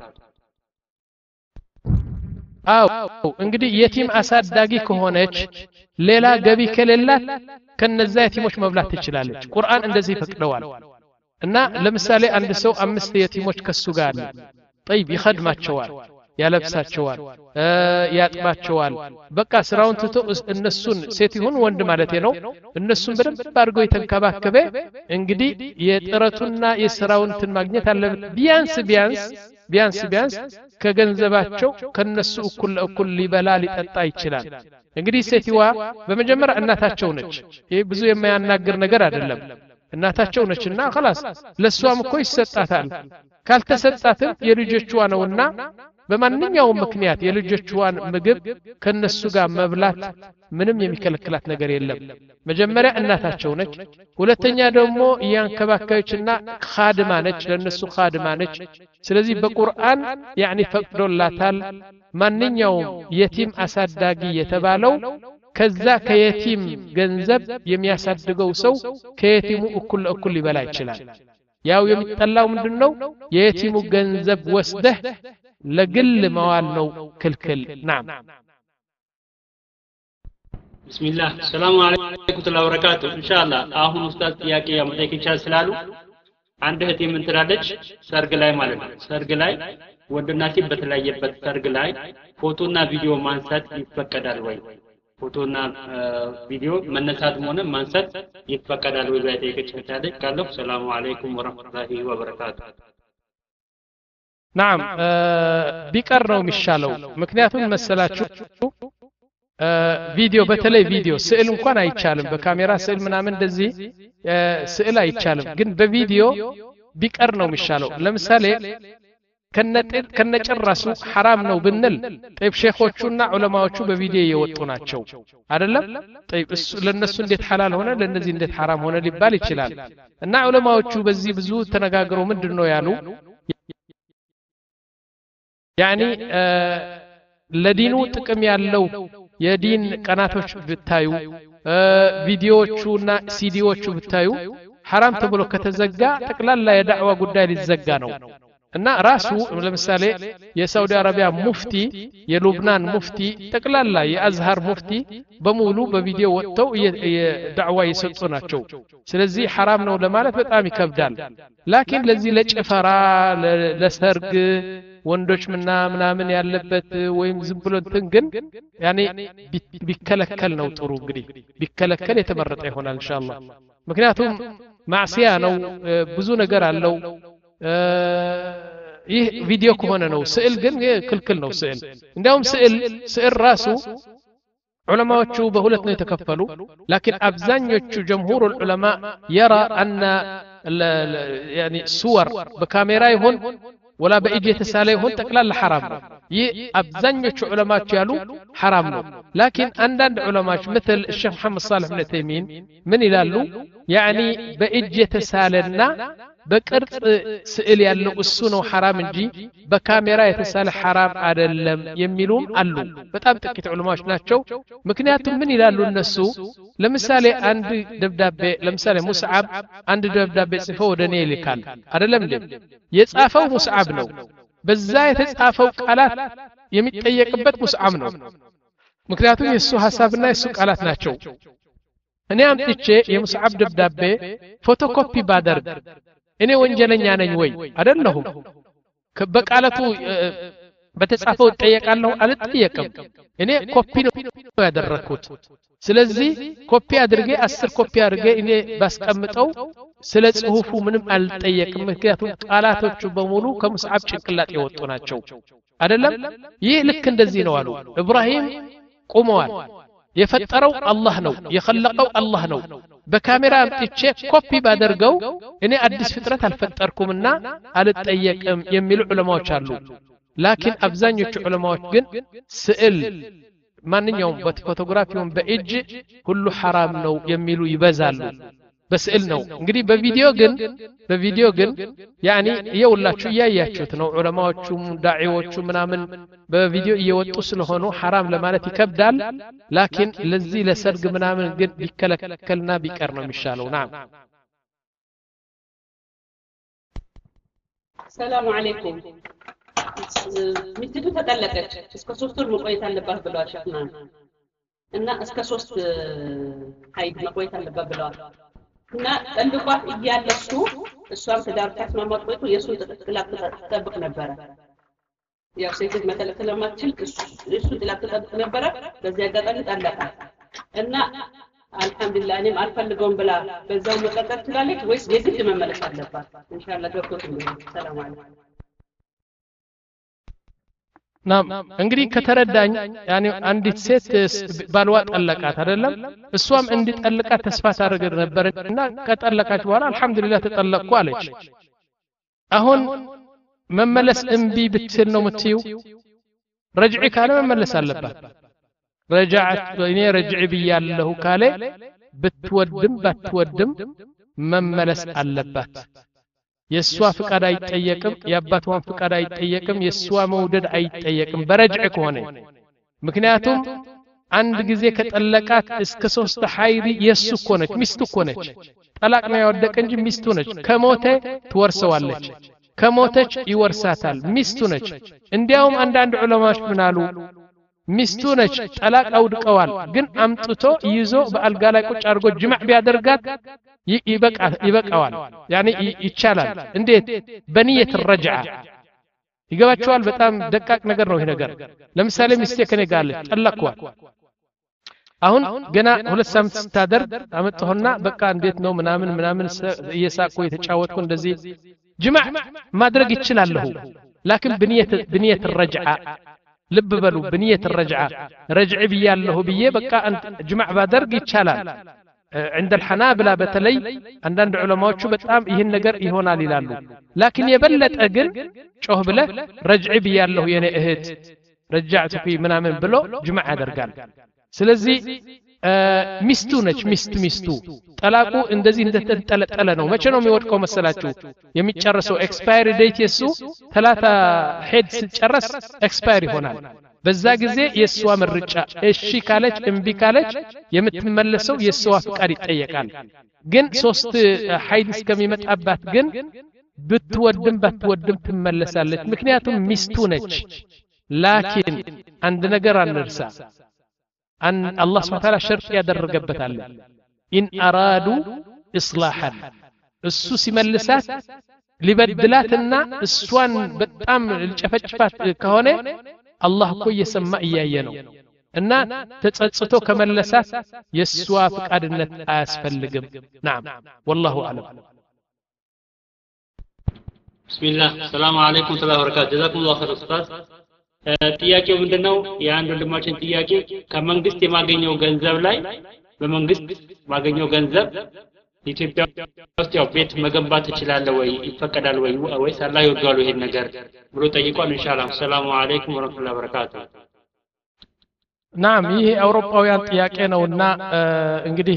አው እንግዲህ የቲም አሳዳጊ ከሆነች ሌላ ገቢ ከሌላት ከነዛ የቲሞች መብላት ትችላለች ቁርአን እንደዚህ ፈቅደዋል እና ለምሳሌ አንድ ሰው አምስት የቲሞች ከሱ ጋር አለ طيب ይخدማቸዋል ያለብሳቸዋል ያጥባቸዋል በቃ ስራውን ትቶ እነሱን ሴት ይሁን ወንድ ማለት ነው እነሱን በደንብ አድርጎ የተንከባከበ እንግዲህ የጥረቱና የስራውን ትን ማግኘት አለበት ቢያንስ ቢያንስ ቢያንስ ቢያንስ ከገንዘባቸው ከነሱ እኩል እኩል ሊበላ ሊጠጣ ይችላል እንግዲህ ሴትዋ በመጀመሪያ እናታቸው ነች ይሄ ብዙ የማያናግር ነገር አይደለም እናታቸው ነችና خلاص ለሷም እኮ ይሰጣታል ካልተሰጣትም የልጆቿ ነውና በማንኛውም ምክንያት የልጆቿን ምግብ ከነሱ ጋር መብላት ምንም የሚከለክላት ነገር የለም መጀመሪያ እናታቸው ነች ሁለተኛ ደግሞ ያንከባከበችና ኻድማ ነች ለነሱ ኻድማ ነች ስለዚህ በቁርአን ያኒ ፈቅዶላታል ማንኛውም የቲም አሳዳጊ የተባለው ከዛ ከየቲም ገንዘብ የሚያሳድገው ሰው ከየቲሙ እኩል እኩል ሊበላ ይችላል ያው የሚጠላው ምንድነው የየቲሙ ገንዘብ ወስደህ ለግል መዋል ነው ክልክል نعم
بسم الله السلام عليكم ورحمه الله وبركاته ان شاء الله አሁን ኡስታዝ ጥያቄ ያመጣ ይቻላል ስላሉ አንድ እህቴ ምን ትላለች ሰርግ ላይ ማለት ነው ሰርግ ላይ ወንድና ሴት በተለያየበት ሰርግ ላይ ፎቶና ቪዲዮ ማንሳት ይፈቀዳል ወይ ፎቶና ቪዲዮ መነሳት ሆነ ማንሳት ይፈቀዳል ወይ ላይ ጠይቀቻለች ካለው ሰላም አለይኩም ወራህመቱላሂ ወበረካቱ
نعم ቢቀር ነው የሚሻለው ምክንያቱም መሰላችሁ ቪዲዮ በተለይ ቪዲዮ ስዕል እንኳን አይቻልም በካሜራ ስዕል ምናምን እንደዚህ ስዕል አይቻልም ግን በቪዲዮ ቢቀር ነው የሚሻለው ለምሳሌ ከነጥት ከነጨራሱ حرام ነው ብንል طيب ሼኾቹና ዑለማዎቹ በቪዲዮ እየወጡ ናቸው አይደለም طيب እሱ ለነሱ እንዴት حلال ሆነ ለነዚህ እንዴት حرام ሆነ ሊባል ይችላል እና ዑለማዎቹ በዚህ ብዙ ተነጋግረው ምንድነው ያሉ يعني ለዲኑ ጥቅም ያለው የዲን ቀናቶች ብታዩ ቪዲዮዎቹና ሲዲዎቹ ብታዩ حرام ተብሎ ከተዘጋ ጠቅላላ የዳዕዋ ጉዳይ ሊዘጋ ነው እና ራሱ ለምሳሌ የሳውዲ አረቢያ ሙፍቲ የሉብናን ሙፍቲ ጠቅላላ የአዝሃር ሙፍቲ በሙሉ በቪዲዮ ወጥተው የዳዕዋ ይሰጡ ናቸው ስለዚህ حرام ነው ለማለት በጣም ይከብዳል ላኪን ለዚህ ለጭፈራ ለሰርግ ወንዶች ምና ምናምን ያለበት ወይም ዝም ብሎ እንትን ግን ያኔ ቢከለከል ነው ጥሩ እንግዲህ ቢከለከል የተመረጠ ይሆናል ኢንሻአላህ ምክንያቱም ማዕሲያ ነው ብዙ ነገር አለው ይህ ቪዲዮ ከሆነ ነው ስዕል ግን ክልክል ነው ስዕል እንዲያውም ስዕል ስዕል ራሱ ዑለማዎቹ በሁለት ነው የተከፈሉ ላኪን አብዛኞቹ ጀምሁር ዑለማ يرى ان يعني صور በካሜራ ይሁን ولا በእጅ የተሳለ ይሁን ጠቅላላ حرام ነው ይህ አብዛኞቹ ዑለማዎች ያሉ حرام ነው ላኪን አንዳንድ ዑለማዎች مثل الشيخ محمد صالح بن تيمين ምን ይላሉ يعني በእጅ የተሳለና በቅርጽ ስዕል ያለው እሱ ነው حرام እንጂ በካሜራ የተሳለ حرام አይደለም የሚሉም አሉ በጣም ጥቂት ዑለማዎች ናቸው ምክንያቱም ምን ይላሉ እነሱ ለምሳሌ አንድ ደብዳቤ ለምሳሌ ሙስዓብ አንድ ደብዳቤ ጽፎ ወደኔ ይልካል አይደለም እንዴ የጻፈው ሙስዓብ ነው በዛ የተጻፈው ቃላት የሚጠየቅበት ሙስዓብ ነው ምክንያቱም የሱ ሐሳብና የሱ ቃላት ናቸው እኔ አምጥቼ የሙስዓብ ደብዳቤ ፎቶኮፒ ባደርግ እኔ ወንጀለኛ ነኝ ወይ አይደለሁም በቃላቱ በተጻፈው ጠየቃለሁ አልጠየቅም እኔ ኮፒ ነው ያደረኩት ስለዚህ ኮፒ አድርጌ አስር ኮፒ አድርጌ እኔ ባስቀምጠው ስለ ጽሁፉ ምንም አልጠየቅም ምክንያቱም ቃላቶቹ በሙሉ ከሙስዓብ ጭንቅላት የወጡ ናቸው አይደለም ይህ ልክ እንደዚህ ነው አሉ ኢብራሂም ቆመዋል የፈጠረው አላህ ነው የخلቀው አላህ ነው በካሜራ አምጥቼ ኮፒ ባደርገው እኔ አዲስ ፍጥረት አልፈጠርኩምና አልጠየቅም የሚሉ ዑለማዎች አሉ ላኪን አብዛኞቹ ዑለማዎች ግን ስዕል ማንኛውም በፎቶግራፊውን በእጅ ሁሉ حرام ነው የሚሉ ይበዛሉ በስዕል ነው እንግዲህ በቪዲዮ ግን በቪዲዮ ግን ያኒ የውላችሁ ያያችሁት ነው ዑለማዎቹ ዳዒዎቹ ምናምን በቪዲዮ እየወጡ ስለሆነ حرام ለማለት ይከብዳል ላኪን ለዚህ ለሰርግ ምናምን ግን ቢከለከልና ቢቀር ነው የሚሻለው ናም
ሰላም አለይኩም ሚስቱ ተጠለቀች እስከ ሶስት ወር መቆየት አለባት ብለዋል ሸክና እና እስከ ሶስት ሀይድ መቆየት አለባት ብለዋል እና ጠልቋት እያለሱ እሷም ትዳር ታስማማት ቆይቶ የሱን ጥላቅ ተጠብቅ ነበር ያው ሴት መተለክ ለማትችል እሱ ጥላቅ ተጠብቅ ነበር በዚያ አጋጣሚ ጠለቃ እና አልহামዱሊላህ እኔም አልፈልገውም ብላ በዛው መቀጠል ትላለች ወይስ የግድ መመለስ አለባት ኢንሻአላህ ዶክተር ሰላም አለይኩም ናም እንግዲህ ከተረዳኝ ያኒ አንዲት ሴት ባልዋ ጠለቃት አይደለም እሷም እንዲጠልቃት ተስፋ ታደርግ ነበርና ከጠለቃች በኋላ አልহামዱሊላህ ተጠለቅኩ አለች አሁን መመለስ እንቢ ብትል ነው የምትዩ ረጅዒ ካለ መመለስ አለባት ረጃዓት እኔ ረጅዒ ብያለሁ ካለ ብትወድም ባትወድም መመለስ አለባት የሷ ፍቃድ አይጠየቅም የአባቷን ፍቃድ አይጠየቅም የሷ መውደድ አይጠየቅም በረጅዕ ከሆነ ምክንያቱም አንድ ጊዜ ከጠለቃት እስከ ሶስት ሐይድ የሱ ኮነች ሚስቱ ኮነች ጠላቅ ነው ያወደቀ እንጂ ሚስቱ ነች ከሞተ ትወርሰዋለች ከሞተች ይወርሳታል ሚስቱ ነች እንዲያውም አንዳንድ ዑለማዎች ምናሉ ሚስቱ ነች ጠላቅ አውድቀዋል ግን አምጥቶ ይዞ በአልጋ ላይ ቁጭ አድርጎ ጅማዕ ቢያደርጋት ይበቃ ይበቃዋል ያኒ ይቻላል እንዴት በኒየት ረጅዓ ይገባቸዋል በጣም ደቃቅ ነገር ነው ይሄ ነገር ለምሳሌ ሚስቴ ከኔ ጋር አለች ጠላቅኳት አሁን ገና ሁለት ሳምንት ስታደርግ አመጣሁና በቃ እንዴት ነው ምናምን ምናምን እየሳቁ የተጫወትኩ እንደዚህ ጅማዕ ማድረግ ይችላልሁ ላኪን በኒየት በኒየት ረጅዓ ልብ በሉ በኒየት ረጅዓ ረጅዕ ብያለሁ ብዬ በቃ ጅማዕ ባደርግ ይቻላል عند الحنابلة بتلي عندنا علماء شو بتأم يهن نجر يهون يلالو لكن يبلت أجن شوه بله رجع بيالله يعني إهت رجعت في منامن بلو جمع درجال سلزي آه مستونج مست مستو طلاقو اندزي اندت تلت تلنو ما شنو ميودكم مسلاتو يميتشرسو expiry date يسو ثلاثة حد ستشرس expiry هونال በዛ ጊዜ የሷ ምርጫ እሺ ካለች እምቢ ካለች የምትመለሰው የሷ ፍቃድ ይጠየቃል ግን ሶስት ሐይድ እስከሚመጣባት ግን ብትወድም ባትወድም ትመለሳለች ምክንያቱም ሚስቱ ነች ላኪን አንድ ነገር አንርሳ አን አላህ Subhanahu Ta'ala ሸርጥ ያደረገበታል ኢን አራዱ ኢስላሐን እሱ ሲመልሳት ሊበድላትና እሷን በጣም ልጨፈጭፋት ከሆነ الله እኮ እየሰማ እያየ ነው እና ተጸጽቶ ከመለሳት የሷ ፍቃድነት አያስፈልግም نعم والله اعلم
بسم الله السلام عليكم ورحمه الله وبركاته جزاكم الله خير استاذ ጥያቄው ምንድነው የአንድ ወንድማችን ጥያቄ ከመንግስት የማገኘው ገንዘብ ላይ በመንግስት ማገኘው ገንዘብ ኢትዮጵያ ውስጥ ያው ቤት መገንባት እችላለሁ ወይ ይፈቀዳል ወይ ወይስ አላህ ይወጋሉ ይሄን ነገር ብሎ ጠይቋል ኢንሻአላህ ሰላሙ አለይኩም ወራህመቱላሂ ወበረካቱ
ናም ይሄ አውሮፓውያን ጥያቄ ነውና እንግዲህ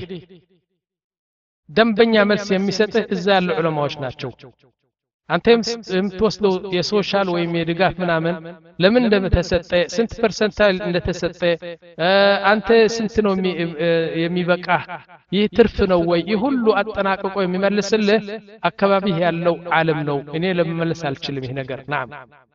ደንበኛ መልስ የሚሰጥህ እዛ ያሉ ዑለማዎች ናቸው አንተም የምትወስደው የሶሻል ወይም የድጋፍ ምናምን ለምን እንደተሰጠ ስንት ፐርሰንታል እንደተሰጠ አንተ ስንት ነው የሚበቃ ይህ ትርፍ ነው ወይ ይህ ሁሉ አጠናቅቆ የሚመልስልህ አካባቢ ያለው ዓለም ነው እኔ ለመመለስ አልችልም ይሄ ነገር ናም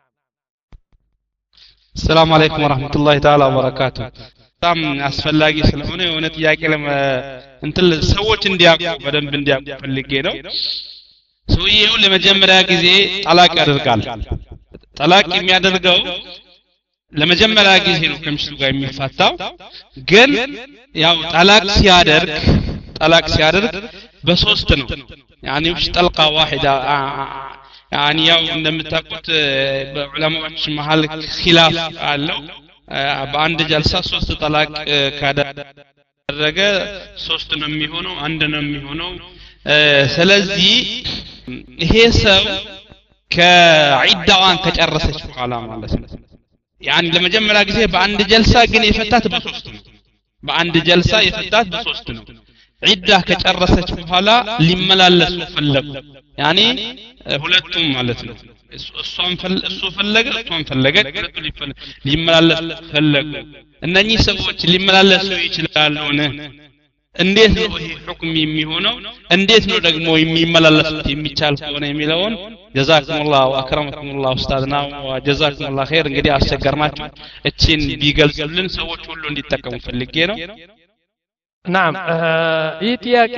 ሰላም አለይኩም ወራህመቱላሂ ተዓላ ወበረካቱ በጣም አስፈላጊ ስለሆነ የሆነ ጥያቄ ለመ እንትን ሰዎች እንዲያውቁ በደንብ እንዲያውቁ ፈልጌ ነው ሰውየው ለመጀመሪያ ጊዜ ጠላቅ ያደርጋል ጠላቅ የሚያደርገው ለመጀመሪያ ጊዜ ነው ከሚስቱ ጋር የሚፋታው ግን ያው ጠላቅ ሲያደርግ ጠላቅ ሲያደርግ በሶስት ነው يعني مش طلقه واحده يعني ያው እንደምታውቁት በዑለማዎች መሃል ኺላፍ አለው በአንድ ጀልሳ ሶስት ጠላቅ ካደረገ ሶስት ነው የሚሆነው አንድ ነው የሚሆነው ስለዚህ ይሄ ሰው ከዒዳዋን ከጨረሰች በኋላ ማለት ነው يعني ለመጀመሪያ ጊዜ በአንድ ጀልሳ ግን የፈታት በሶስት ነው በአንድ ጀልሳ የፈታት በሶስት ነው ዒዳ ከጨረሰች በኋላ ሊመላለሱ ፈለጉ يعني ሁለቱም ማለት ነው እሷን እሱ ፈለገ እሷን ፈለገ ሁለቱም ሊመላለሱ ፈለጉ እነኚህ ሰዎች ሊመላለሱ ይችላሉ እንዴት ነው ይሄ ሁክም የሚሆነው እንዴት ነው ደግሞ የሚመላለሱት የሚቻል ከሆነ የሚለውን ጀዛኩሙላህ ወአክረመኩሙላህ ኡስታዝና ወጀዛኩሙላህ ኸይር እንግዲህ አስቸገርናችሁ እቺን ቢገልጹልን ሰዎች ሁሉ እንዲጠቀሙ ፈልጌ ነው
ናም ይህ ጥያቄ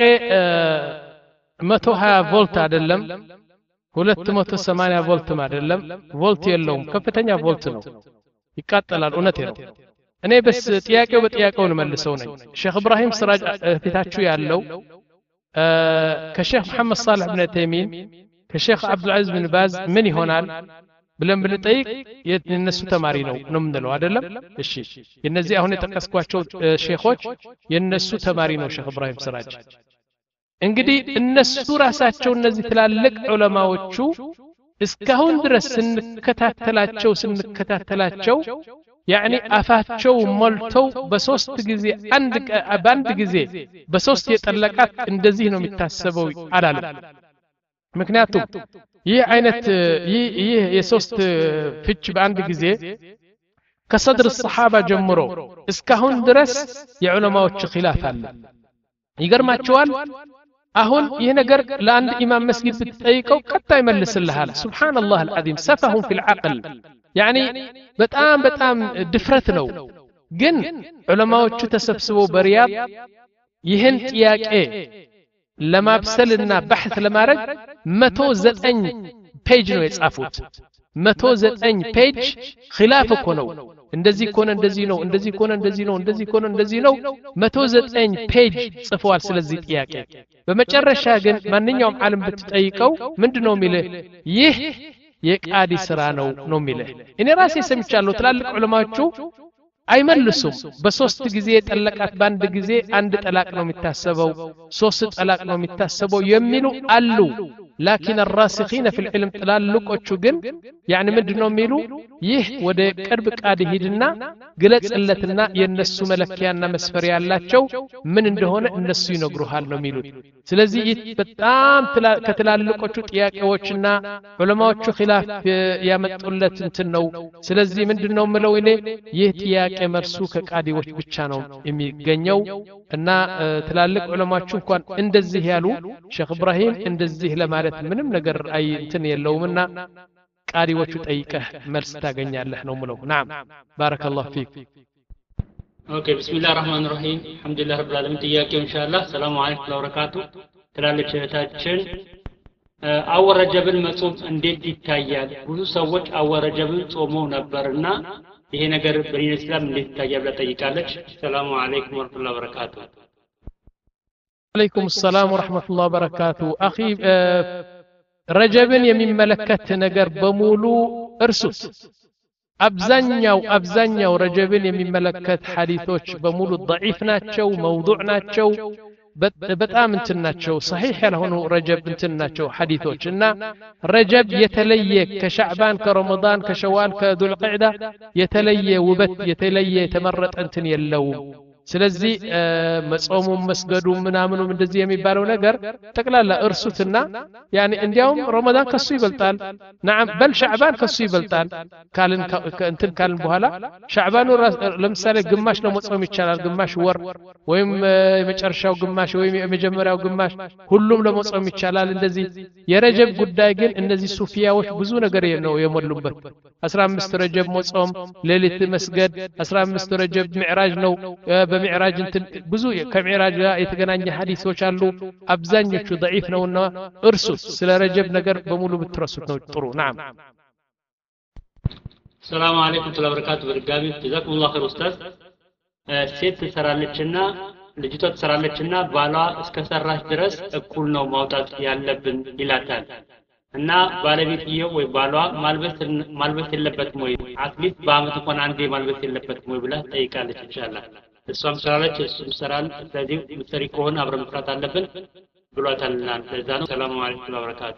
መቶ ሀያ ቮልት አይደለም ሁለት መቶ ሰማንያ ቮልትም አይደለም ቮልት የለውም ከፍተኛ ቮልት ነው ይቃጠላል እውነቴ ነው እኔ በስ ጥያቄው በጥያቄው መልሰው ነኝ ሼክ ኢብራሂም ስራጅ ፊታችሁ ያለው ከሼክ መሐመድ صالح بن تيمين ከሼክ አብዱል አዚዝ ብን ባዝ ምን ይሆናል ብለን ብንጠይቅ የነሱ ተማሪ ነው ነው ምንለው አይደለም እሺ የነዚህ አሁን የተቀስኳቸው ሼኾች የነሱ ተማሪ ነው ሼክ ኢብራሂም ስራጅ እንግዲህ እነሱ ራሳቸው እነዚህ ትላልቅ ዑለማዎቹ እስካሁን ድረስ ስንከታተላቸው ስንከታተላቸው يعني አፋቸው ሞልተው በሶስት ጊዜ አንድ በአንድ ጊዜ በሶስት የጠለቃት እንደዚህ ነው የሚታሰበው አላለም ምክንያቱም ይህ አይነት ይህ የሶስት ፍች በአንድ ጊዜ ከሰድር الصحابه ጀምሮ እስካሁን ድረስ የዑለማዎች ኺላፍ አለ ይገርማቸዋል አሁን ይህ ነገር ለአንድ ኢማም መስጊድ ብትጠይቀው ቀጣ ይመልስልሃል ሱብሃንአላህ العظيم سفهم في العقل يعني በጣም በጣም ድፍረት ነው ግን ዑለማዎቹ ተሰብስበው በሪያድ ይህን ጥያቄ ለማብሰልና በحث ለማድረግ መቶ ዘጠኝ ፔጅ ነው የጻፉት መቶ ዘጠኝ ፔጅ ኺላፍ እኮ ነው እንደዚህ ኮነ እንደዚህ ነው እንደዚህ ኮነ እንደዚህ ነው እንደዚህ ኮነ እንደዚህ ነው መቶ ዘጠኝ ፔጅ ጽፈዋል ስለዚህ ጥያቄ በመጨረሻ ግን ማንኛውም ዓለም ብትጠይቀው ምንድነው የሚልህ ይህ የቃዲ ስራ ነው ነው የሚልህ እኔ ራሴ ሰምቻለሁ ትላልቅ ዑለማዎቹ አይመልሱም በሶስት ጊዜ ጠለቃት ባንድ ጊዜ አንድ ጠላቅ ነው የሚታሰበው ሶስት ጠላቅ ነው የሚታሰበው የሚሉ አሉ لكن الراسخين في العلم تلالقوቹ ግን يعني ምንድነው የሚሉ ይህ ወደ ቅርብ ቃዲ ሂድና ግለጽለትና የነሱ መለኪያና መስፈሪያ ያላቸው ምን እንደሆነ እነሱ ይነግሩሃል ነው የሚሉት ስለዚህ በጣም ከተላልቆቹ ጥያቄዎችና ዑለማዎቹ ኺላፍ ያመጡለት እንትን ነው ስለዚህ ምንድነው ምለው እኔ ይህ ጥያቄ መልሱ ከቃዲዎች ብቻ ነው የሚገኘው እና ትላልቅ ዑለማዎቹ እንኳን እንደዚህ ያሉ ሼክ ኢብራሂም እንደዚህ ለማለት ምንም ነገር አይ እንትን የለውምና ቃዲዎቹ ጠይቀህ መልስ ታገኛለህ ነው ምለው ናም ባረከላሁ ፊክ
ኦኬ ቢስሚላህ الرحمن الرحيم الحمدلله رب العالمين ጥያቄው ኢንሻአላህ ሰላም አለይኩም ወበረካቱ ትላለች እህታችን አወረጀብን መጾም እንዴት ይታያል ብዙ ሰዎች አወረጀብን ጾመው ነበርና ይሄ ነገር በዲን እስላም እንዴት ይታያል ብላ ጠይቃለች ሰላም አለይኩም ወራህመቱላሂ ወበረካቱ
عليكم السلام ورحمة الله وبركاته أخي رجبن يمملكت نجر بمولو ارسوت አብዛኛው አብዛኛው ረጀብን የሚመለከት ሐዲሶች በሙሉ ضعيف ናቸው መውዱዕ ናቸው በጣም እንትን ናቸው صحيح ያልሆኑ ረጀብ እንትን ናቸው ሐዲሶች እና ረጀብ የተለየ ከሻዕባን ከረመዳን ከሸዋል ከዱልቂዕዳ የተለየ ውበት የተለየ ተመረጠ እንትን የለውም ስለዚህ መጾሙ መስገዱ ምናምኑም እንደዚህ የሚባለው ነገር ተቀላላ እርሱትና ያኒ እንዲያውም ረመዳን ከሱ ይበልጣል نعم بل شعبان ከሱ ይበልጣል ካልን እንትን ካልን በኋላ ሻዕባኑ ለምሳሌ ግማሽ ነው መጾም ይቻላል ግማሽ ወር ወይም የመጨረሻው ግማሽ ወይም የመጀመሪያው ግማሽ ሁሉም ለመጾም ይቻላል እንደዚህ የረጀብ ጉዳይ ግን እነዚህ ሱፊያዎች ብዙ ነገር ነው የሞሉበት አስራ አምስት ረጀብ መጾም ሌሊት መስገድ አስራ አምስት ረጀብ ሚዕራጅ ነው በሚዕራጅ እንትን ብዙ ከሚዕራጅ ጋር የተገናኘ ሐዲሶች አሉ አብዛኞቹ ضعيف ነውና እርሱ ስለ ረጀብ ነገር በሙሉ ብትረሱት ነው ጥሩ نعم
ሰላም አለይኩም ወበረካቱ በድጋሚ ጀዛኩሙላህ ኸይር ኡስታዝ ሴት ትሰራለችና ልጅቷ ትሰራለችና ባሏ እስከሰራች ድረስ እኩል ነው ማውጣት ያለብን ይላታል እና ባለቤትየው ወይ ባሏ ማልበስ ማልበስ የለበትም ወይ አትሊስት በአመት እንኳን አንዴ ማልበስ የለበትም ወይ ብላ ጠይቃለች ይችላል እሷም ሰራለች እሱም ሰራል ስለዚህ ምትሪ ከሆነ አብረን መስራት አለብን ብሏታልና ለዛ ነው ሰላም አለይኩም ወበረካቱ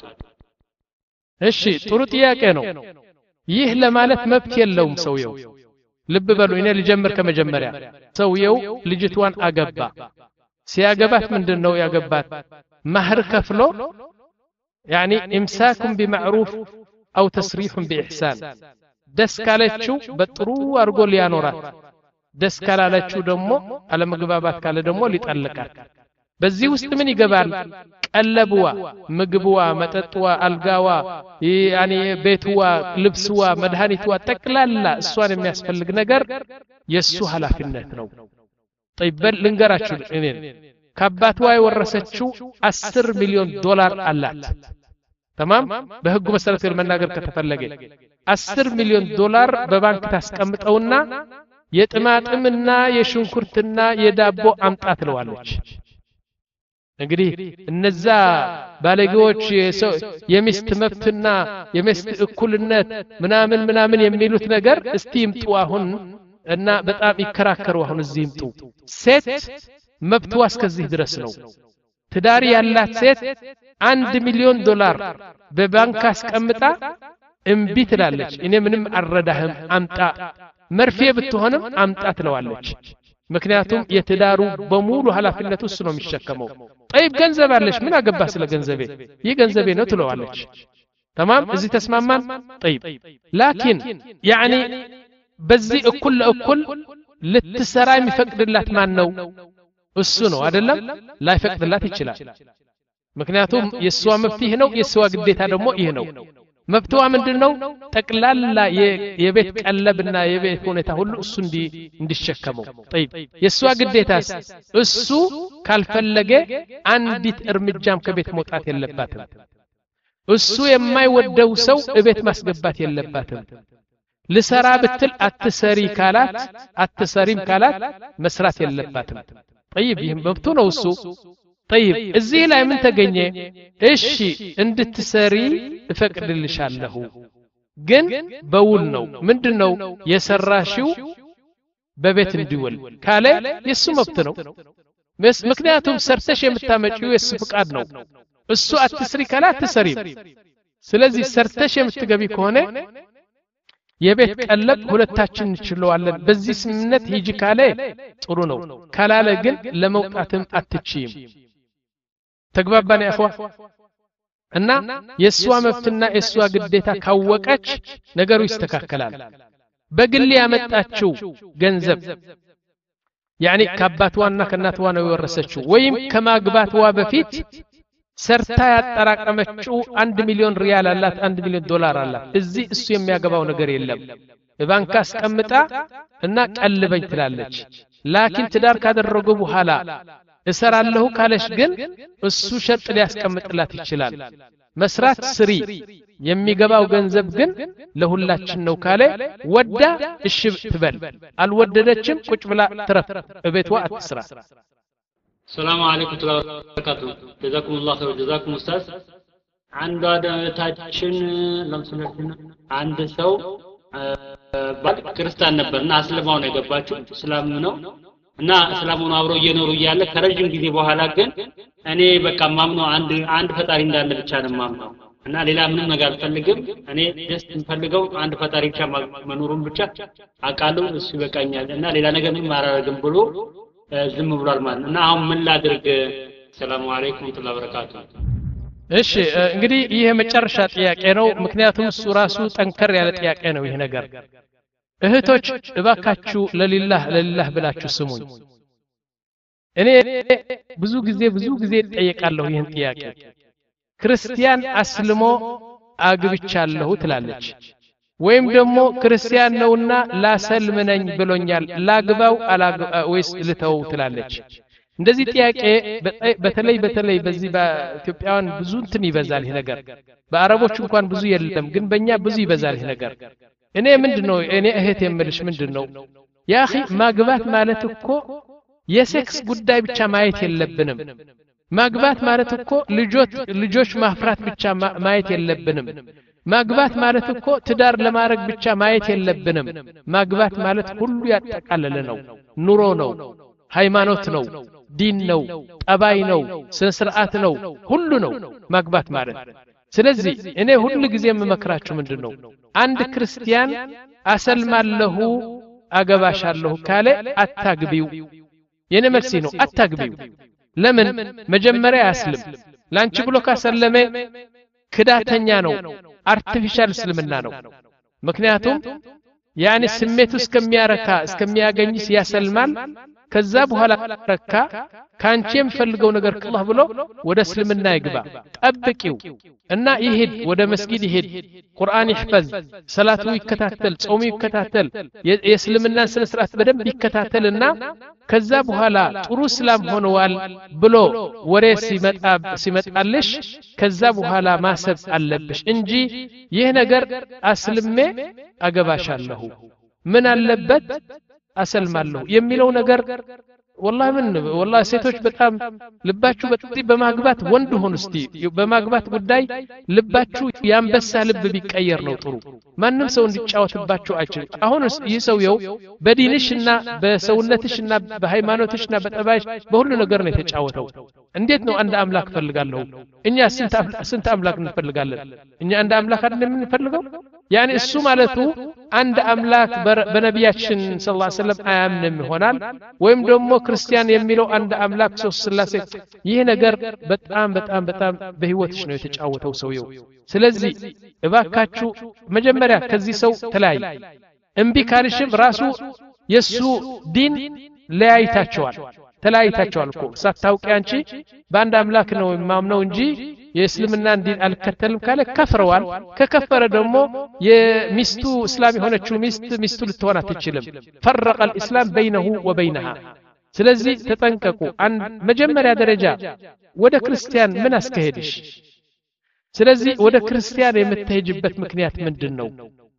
እሺ ጥሩ ጥያቄ ነው ይህ ለማለት መብት የለውም ሰውየው ልብ በሉ እኔ ልጀምር ከመጀመሪያ ሰውየው ልጅቷን አገባ ሲያገባት ምንድነው ያገባት ማህር ከፍሎ يعني امساك بمعروف او تسريح باحسان دس ካለችው በጥሩ አርጎ ሊያኖራት ደስ ካላለችው ደግሞ አለመግባባት ካለ ደግሞ ሊጠልቃት በዚህ ውስጥ ምን ይገባል ቀለብዋ ምግብዋ መጠጥዋ አልጋዋ ያኒ ቤትዋ ልብስዋ መድኃኒትዋ ጠቅላላ እሷን የሚያስፈልግ ነገር የሱ ኃላፊነት ነው طيب ልንገራችሁ እኔን ከአባቷ የወረሰችው አስር ሚሊዮን ዶላር አላት تمام በህጉ መሰረት ለመናገር ከተፈለገ አስር ሚሊዮን ዶላር በባንክ ታስቀምጠውና የጥማጥምና የሽንኩርትና የዳቦ አምጣት ለዋለች እንግዲህ እነዛ ባለጌዎች የሚስት መብትና የሚስት እኩልነት ምናምን ምናምን የሚሉት ነገር እስቲ ይምጡ አሁን እና በጣም ይከራከሩ አሁን እዚህ ይምጡ ሴት መብቷ እስከዚህ ድረስ ነው ትዳር ያላት ሴት አንድ ሚሊዮን ዶላር በባንክ አስቀምጣ እምቢ ትላለች እኔ ምንም አልረዳህም አምጣ መርፌ ብትሆንም አምጣ ትለዋለች ምክንያቱም የትዳሩ በሙሉ ኃላፊነቱ እሱ ነው የሚሸከመው طيب ገንዘብ አለሽ ምን አገባ ስለ ገንዘቤ ይህ ገንዘቤ ነው ትለዋለች تمام እዚህ ተስማማን طيب لكن يعني በዚህ እኩል ለእኩል ልትሰራ የሚፈቅድላት ማን ነው እሱ ነው አይደለም ላይፈቅድላት ይችላል ምክንያቱም የሷ መብት ይህ ነው የሷ ግዴታ ደግሞ ይህ ነው መብቷ ምንድነው ጠቅላላ የቤት ቀለብና የቤት ሁኔታ ሁሉ እሱ እንዲ እንዲሸከመው طيب የሷ ግዴታስ እሱ ካልፈለገ አንዲት እርምጃም ከቤት መውጣት የለባትም እሱ የማይወደው ሰው እቤት ማስገባት የለባትም ለሰራ ብትል አትሰሪ ካላት አትሰሪም ካላት መስራት የለባትም طيب ይህም መብቱ ነው እሱ طيب እዚህ ላይ ምን ተገኘ እሺ እንድትሰሪ እፈቅድልሻለሁ ግን በውል ነው ምንድነው የሰራሽው በቤት እንዲውል ካለ የሱ መብት ነው ምክንያቱም ሰርተሽ የምታመጪው የሱ ፍቃድ ነው እሱ አትስሪ ካለ አትሰሪም ስለዚህ ሰርተሽ የምትገቢ ከሆነ የቤት ቀለብ ሁለታችን እንችለዋለን በዚህ ስምነት ሂጂ ካለ ጥሩ ነው ካላለ ግን ለመውጣትም አትችይም ተግባባን ያخوا እና የሷ መብትና የሷ ግዴታ ካወቀች ነገሩ ይስተካከላል በግል ያመጣችው ገንዘብ يعني ከአባቷና ከእናቷ ነው የወረሰችው ወይም ከማግባቷ በፊት ሰርታ ያጠራቀመችው አንድ ሚሊዮን ሪያል አላት አንድ ሚሊዮን ዶላር አላት እዚህ እሱ የሚያገባው ነገር የለም በባንክ አስቀምጣ እና ቀልበኝ ትላለች ላኪን ትዳር ካደረጉ በኋላ እሰራለሁ ካለሽ ግን እሱ ሸርጥ ሊያስቀምጥላት ይችላል መስራት ስሪ የሚገባው ገንዘብ ግን ለሁላችን ነው ካለ ወዳ እሺ ትበል አልወደደችም ቁጭ ብላ ትረፍ እቤቷ አትስራ
ሰላም አለይኩም ወበረካቱ ጀዛኩሙላህ ኸይር ጀዛኩም ኡስታዝ አንድ አዳታችን ለምሳሌ አንድ ሰው ባል ክርስቲያን ነበርና አስልማው ነው የገባችው እስላም ነው እና እስላሙን አብረው እየኖሩ እያለ ከረጅም ጊዜ በኋላ ግን እኔ በቃ ማምነው አንድ አንድ ፈጣሪ እንዳለ ብቻ ነው ማምነው እና ሌላ ምንም ነገር አልፈልግም እኔ ጀስት የምፈልገው አንድ ፈጣሪ ብቻ መኖሩን ብቻ አቃሉ እሱ ይበቃኛል እና ሌላ ነገር ምንም አላደርግም ብሎ ዝም ብሏል ማለት እና አሁን ምን ላድርግ? ሰላም አለይኩም ወራህመቱላሂ ወበረካቱ።
እሺ እንግዲህ ይሄ መጨረሻ ጥያቄ ነው ምክንያቱም እሱ ራሱ ጠንከር ያለ ጥያቄ ነው ይሄ ነገር እህቶች እባካችሁ ለሊላህ ለሊላህ ብላችሁ ስሙኝ እኔ ብዙ ጊዜ ብዙ ጊዜ ጠይቃለሁ ይሄን ጥያቄ ክርስቲያን አስልሞ አግብቻለሁ ትላለች ወይም ደግሞ ክርስቲያን ነውና ላሰልም ነኝ ብሎኛል ላግባው ወይስ ልተው ትላለች እንደዚህ ጥያቄ በተለይ በተለይ በዚህ በኢትዮጵያውያን ብዙ እንትን ይበዛል ይሄ ነገር በአረቦች እንኳን ብዙ የለም ግን በእኛ ብዙ ይበዛል ይሄ ነገር እኔ ምንድነው እኔ እህት የምልሽ ምንድነው ያ اخي ማግባት ማለት እኮ የሴክስ ጉዳይ ብቻ ማየት የለብንም ማግባት ማለት እኮ ልጆች ልጆች ማፍራት ብቻ ማየት የለብንም ማግባት ማለት እኮ ትዳር ለማድረግ ብቻ ማየት የለብንም ማግባት ማለት ሁሉ ያጠቃለለ ነው ኑሮ ነው ሃይማኖት ነው ዲን ነው ጠባይ ነው ስነ ስርዓት ነው ሁሉ ነው ማግባት ማለት ስለዚህ እኔ ሁሉ ጊዜ የምመክራችሁ ምንድነው አንድ ክርስቲያን አሰልማለሁ አገባሻለሁ ካለ አታግቢው የኔ መልስ ነው አታግቢው ለምን መጀመሪያ ያስልም ላንቺ ብሎ ካሰለመ ክዳተኛ ነው አርቲፊሻል እስልምና ነው ምክንያቱም ያኔ ስሜቱ እስከሚያረካ እስከሚያገኝስ ያሰልማል ከዛ በኋላ ረካ ካንቺ የምፈልገው ነገር ከአላህ ብሎ ወደ እስልምና ይግባ ጠብቂው እና ይሄድ ወደ መስጊድ ይሄድ ቁርአን ይحفظ ሰላቱ ይከታተል ጾሙ ይከታተል የእስልምናን ስነ ስርዓት በደንብ ይከታተልና ከዛ በኋላ ጥሩ እስላም ሆነዋል ብሎ ወሬ ሲመጣ ሲመጣልሽ ከዛ በኋላ ማሰብ አለብሽ እንጂ ይሄ ነገር አስልሜ አገባሻለሁ ምን አለበት አሰልማለሁ የሚለው ነገር والله ምን والله ሴቶች በጣም ልባችሁ በጥሪ በማግባት ወንድ ሆኑ እስቲ በማግባት ጉዳይ ልባችሁ ያንበሳ ልብ ቢቀየር ነው ጥሩ ማንንም ሰው እንዲጫወትባችሁ አይችልም አሁን ይህ ሰውየው በዲንሽና በሰውነትሽና በሃይማኖትሽና በጠባይሽ በሁሉ ነገር ነው የተጫወተው እንዴት ነው አንድ አምላክ ፈልጋለሁ እኛ ስንት ስንት አምላክ እንፈልጋለን እኛ አንድ አምላክ አይደለም እንፈልገው يعني እሱ ማለቱ አንድ አምላክ በነቢያችን ሰለላሁ ዐለይሂ ወሰለም አያምንም ይሆናል ወይም ደግሞ ክርስቲያን የሚለው አንድ አምላክ ሶስት ስላሴ ይሄ ነገር በጣም በጣም በጣም በህይወትሽ ነው የተጫወተው ሰውየው ስለዚህ እባካችሁ መጀመሪያ ከዚህ ሰው ተለያይ እንቢ ካልሽም ራሱ የሱ ዲን ለያይታቸዋል ተለያይታቸዋል እኮ ሳታውቂ አንቺ በአንድ አምላክ ነው ማምነው እንጂ የእስልምናን ዲን አልከተልም ካለ ከፍረዋል ከከፈረ ደግሞ የሚስቱ እስላም የሆነችው ሚስት ሚስቱ ልትሆን አትችልም فرق الاسلام بينه وبينها ስለዚህ ተጠንቀቁ አንድ መጀመሪያ ደረጃ ወደ ክርስቲያን ምን አስከሄድሽ ስለዚህ ወደ ክርስቲያን የምትሄጅበት ምክንያት ምንድነው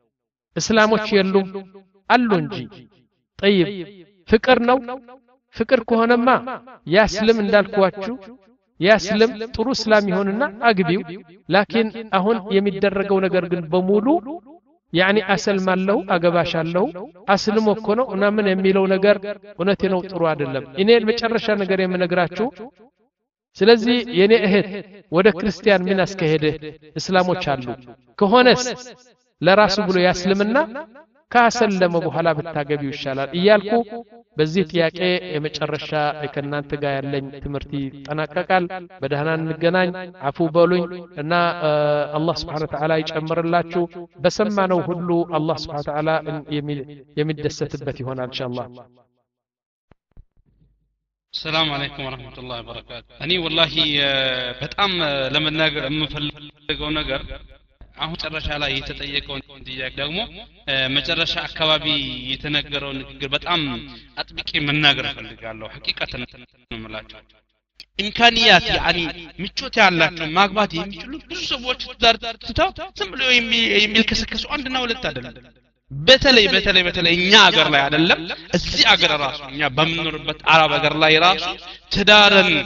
እስላሞች የሉም አሉ እንጂ طيب ፍቅር ነው ፍቅር ከሆነማ ያስልም እንዳልኳችሁ ያስልም ጥሩ እስላም ይሆንና አግቢው ላኪን አሁን የሚደረገው ነገር ግን በሙሉ يعني አሰልማለሁ አገባሻለሁ አስልሞ እኮ ነው እና ምን የሚለው ነገር እውነቴ ነው ጥሩ አይደለም እኔ መጨረሻ ነገር የምነግራችሁ ስለዚህ የኔ እህት ወደ ክርስቲያን ምን አስከሄደ እስላሞች አሉ ከሆነስ ለራሱ ብሎ ያስልምና ካሰለመ በኋላ ብታገቢው ይሻላል እያልኩ በዚህ ጥያቄ የመጨረሻ ከናንተ ጋር ያለኝ ትምርቲ ተጠናቀቃል በደህና እንገናኝ አፉ በሉኝ እና አላህ Subhanahu Wa Ta'ala ይጨምርላችሁ በሰማነው ሁሉ አላህ Subhanahu Wa Ta'ala የሚደሰትበት ይሆናል ኢንሻአላህ
السلام عليكم ورحمة الله وبركاته أني والله በጣም ለመናገር የምፈልገው ነገር አሁን መጨረሻ ላይ የተጠየቀውን ጥያቄ ደግሞ መጨረሻ አካባቢ የተነገረው ንግግር በጣም አጥብቄ መናገር ፈልጋለሁ ሐቂቀተን ነው ማለት ኢምካኒያት يعني ምቾት ያላቸው ማግባት የሚችሉ ብዙ ሰዎች ተርተው ዝም ብለው የሚልከሰከሱ አንድና ሁለት አይደለም በተለይ በተለይ በተለይ እኛ ሀገር ላይ አይደለም እዚህ ሀገር ራሱ እኛ በምንኖርበት አረብ ሀገር ላይ ራሱ ትዳርን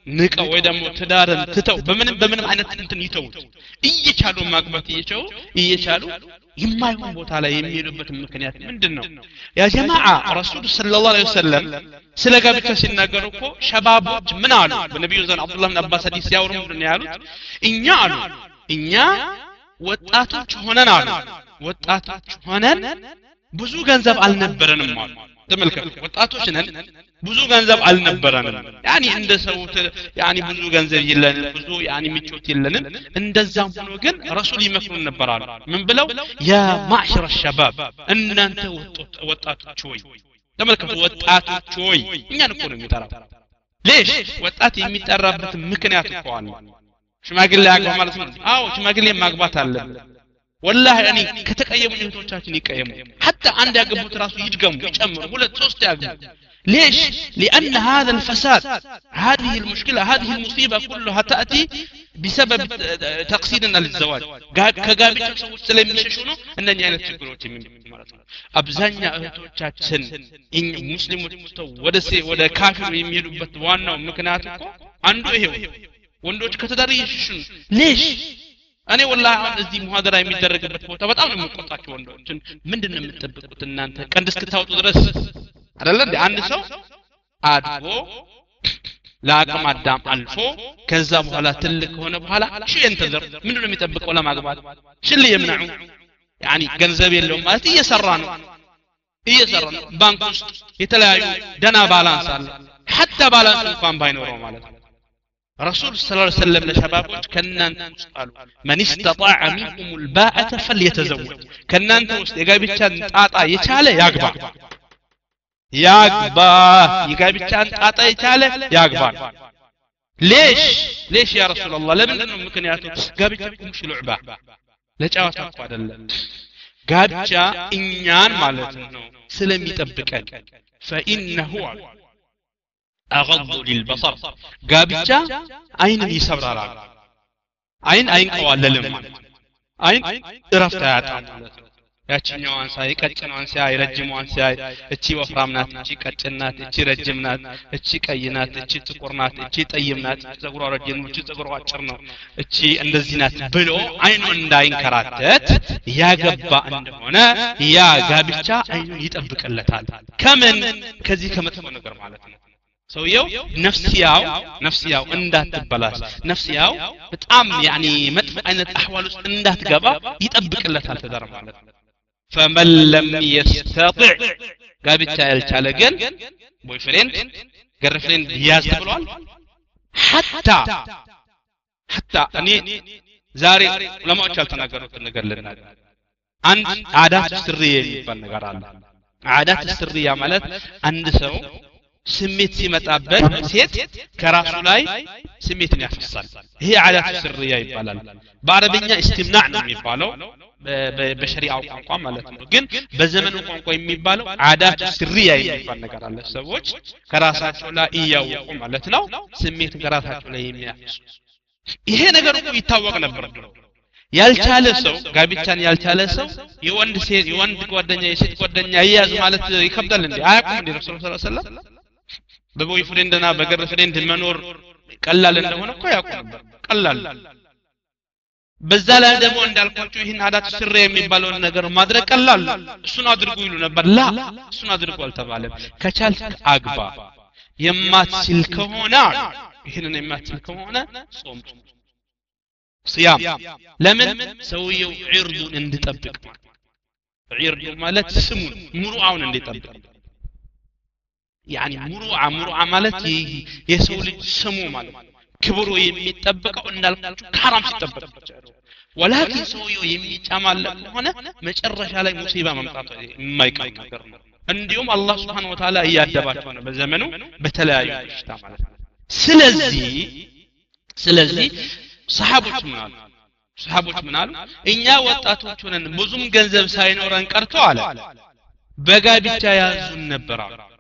ንቀው ወይ ደግሞ ትዳርን ትተው በምንም በምንም አይነት እንትን ይተውት እየቻሉ ማግባት እየቻሉ እየቻሉ የማይሆን ቦታ ላይ የሚሄዱበት ምክንያት ምንድነው? ያ ጀማዓ ረሱል ሰለላሁ ዐለይሂ ወሰለም ስለ ጋብቻ ሲናገሩ እኮ ሸባቦች ምን አሉ? በነብዩ ዘን አብዱላህ ብን አባስ ሐዲስ ያወሩ ምንድነው ያሉት? እኛ አሉ እኛ ወጣቶች ሆነን አሉ ወጣቶች ሆነን ብዙ ገንዘብ አልነበረንም አሉ። ተመልከቱ ወጣቶች ነን ብዙ ገንዘብ አልነበረንም ያኒ እንደ ሰው ያኒ ብዙ ገንዘብ የለንም ብዙ ያኒ ምቾት የለንም እንደዛም ሆኖ ግን ረሱል ይመክሩን ነበር አሉ ምን ብለው ያ ማዕሸረ ሸባብ እናንተ ወጣቶች ሆይ ተመልከቱ ወጣቶች ሆይ እኛን እኮ ነው የሚጠራው ليش ወጣት የሚጠራበት ምክንያት እኮ አለ ሽማግሌ ያገባ ማለት ነው አዎ ሽማግሌ ማግባት አለበት والله يعني كتقيم እህቶቻችን ይቀየሙ حتى عند ያገቡት ራሱ ይድገሙ ይጨምሩ ሁለት ሶስት ያገቡ ليش لان هذا الفساد هذه المشكله هذه المصيبه كلها تاتي بسبب تقصيرنا للزواج ከጋብቻ ሰዎች ስለሚሸሹ ነው እነኚህ አይነት ችግሮች የሚመጡት ማለት ነው አብዛኛ እህቶቻችን ሙስሊሞች ወደ ወደ ካፊሩ የሚሄዱበት ዋናው ምክንያት እኮ አንዱ ይሄው ወንዶች ከተዳር ይሸሹ ليش እኔ والله እዚህ ሙሐደራ የሚደረግበት ቦታ በጣም ነው የምቆጣቸው ወንዶችን ምንድነው የምትጠብቁት እናንተ ቀንድ እስክታወጡ ድረስ አይደለ እንዴ አንድ ሰው አድቦ ለአቅመ አዳም አልፎ ከዛ በኋላ ትልቅ ሆነ በኋላ እሺ እንተዘር ምንድነው የሚጠብቀው ለማግባት ሽል የምናዑ يعني ገንዘብ የለውም ማለት እየሰራ ነው እየሰራ ነው ባንክ ውስጥ የተለያዩ ደና ባላንስ አለ حتى ባላንስ እንኳን ባይኖረው ማለት ነው رسول صلى الله عليه وسلم لشبابوች ከናንተ ውስጥ አሉ من استطاع منكم الباءة فليتزوج ከናንተ ውስጥ የጋብቻን ጣጣ የቻለ ያግባ ያግባ የጋብቻን ጣጣ የቻለ ያግባ ليش ليش يا رسول الله ለምንድነው ምክንያቱ ጋብቻ ቁምሽ ልዕባ ለጫዋታ እኮ አይደለም ጋብቻ እኛን ማለት ነው ስለሚጠብቀን فإنه أغض للبصر قابجة عين يسبرارا عين عين قواللم عين رفتها ያቺኛዋን ሳይ ቀጭኗን ሳይ ረጅሟን ሳይ እቺ ወፍራም ናት እቺ ቀጭን ናት እቺ ረጅም ናት እቺ ቀይ ናት እቺ ጥቁር ናት እቺ ጠይም ናት ፀጉሯ ረጅም ነው እቺ ፀጉሯ አጭር ነው እቺ እንደዚህ ናት ብሎ አይኑ እንዳይንከራተት ያገባ እንደሆነ ያ ጋብቻ አይኑን ይጠብቅለታል ከምን ከዚህ ከመጥፎ ነገር ማለት ነው ሰውየው ነፍሲያው ነፍሲያው እንዳትበላሽ ነፍሲያው በጣም ያኒ መጥፎ አይነት አህዋል ውስጥ እንዳትገባ ይጠብቅለታል ተደረ ማለት ነው فمن لم يستطع ጋብቻ ያልቻለ ግን ቦይፍሬንድ ገርፍሬንድ ያዝ ተብሏል حتى حتى እኔ ዛሬ ዑለማዎች ያልተናገሩት ነገር ልናገር አንድ አዳት ስርየ የሚባል ነገር አለ አዳት ስርያ ማለት አንድ ሰው ስሜት ሲመጣበት ሴት ከራሱ ላይ ስሜትን ያፈሳል ይሄ አዳት ስርያ ይባላል በአረብኛ ኢስቲምናዕ ነው የሚባለው በሸሪዓው ቋንቋ ማለት ነው ግን በዘመኑ ቋንቋ የሚባለው አዳት ስርያ የሚባል ነገር አለ ሰዎች ከራሳቸው ላይ እያወቁ ማለት ነው ስሜት ከራሳቸው ላይ የሚያፈሱ ይሄ ነገር እኮ ይታወቅ ነበር ድሮ ያልቻለ ሰው ጋብቻን ያልቻለ ሰው የወንድ ሴት የወንድ ጓደኛ የሴት ጓደኛ ይያዝ ማለት ይከብዳል እንዴ አያውቁም እንዴ ረሱላህ ሰለላሁ ዐለይሂ ወሰለም በቦይፍሬንድና በገርፍሬንድ መኖር ቀላል እንደሆነ እኮ ያውቁ ነበር ቀላል በዛ ላይ ደግሞ እንዳልኳችሁ ይሄን አዳት ስር የሚባለው ነገር ማድረግ ቀላል እሱን አድርጉ ይሉ ነበር ላ እሱን አድርጉ አልተባለም ከቻልክ አግባ የማትችል ከሆነ ይሄንን የማትችል ከሆነ ጾም صيام ለምን ሰውየው ዒርዱን እንድጠብቅ ዒርዱ ማለት ስሙን ሙሩዓውን እንድጠብቅ يعني ሙሩዓ ሙሩዓ ማለት የሰው ልጅ ስሙ ማለት ክብሩ የሚጠበቀው እንዳልኳችሁ ከሐራም ሲጠበቅ ولكن ሰውየው የሚጫማለ ሆነ መጨረሻ ላይ ሙሲባ መምጣቱ የማይቀር ነገር ነው እንዲሁም አላህ Subhanahu Wa Ta'ala ያያደባቸው ነው በዘመኑ በተለያዩ በሽታ ማለት ነው ስለዚህ ስለዚህ ሰሃቦች ምን አሉ ሰሃቦች ምን አሉ እኛ ወጣቶች ሆነን ብዙም ገንዘብ ሳይኖረን ቀርቶ አለ በጋብቻ ያዙን ነበር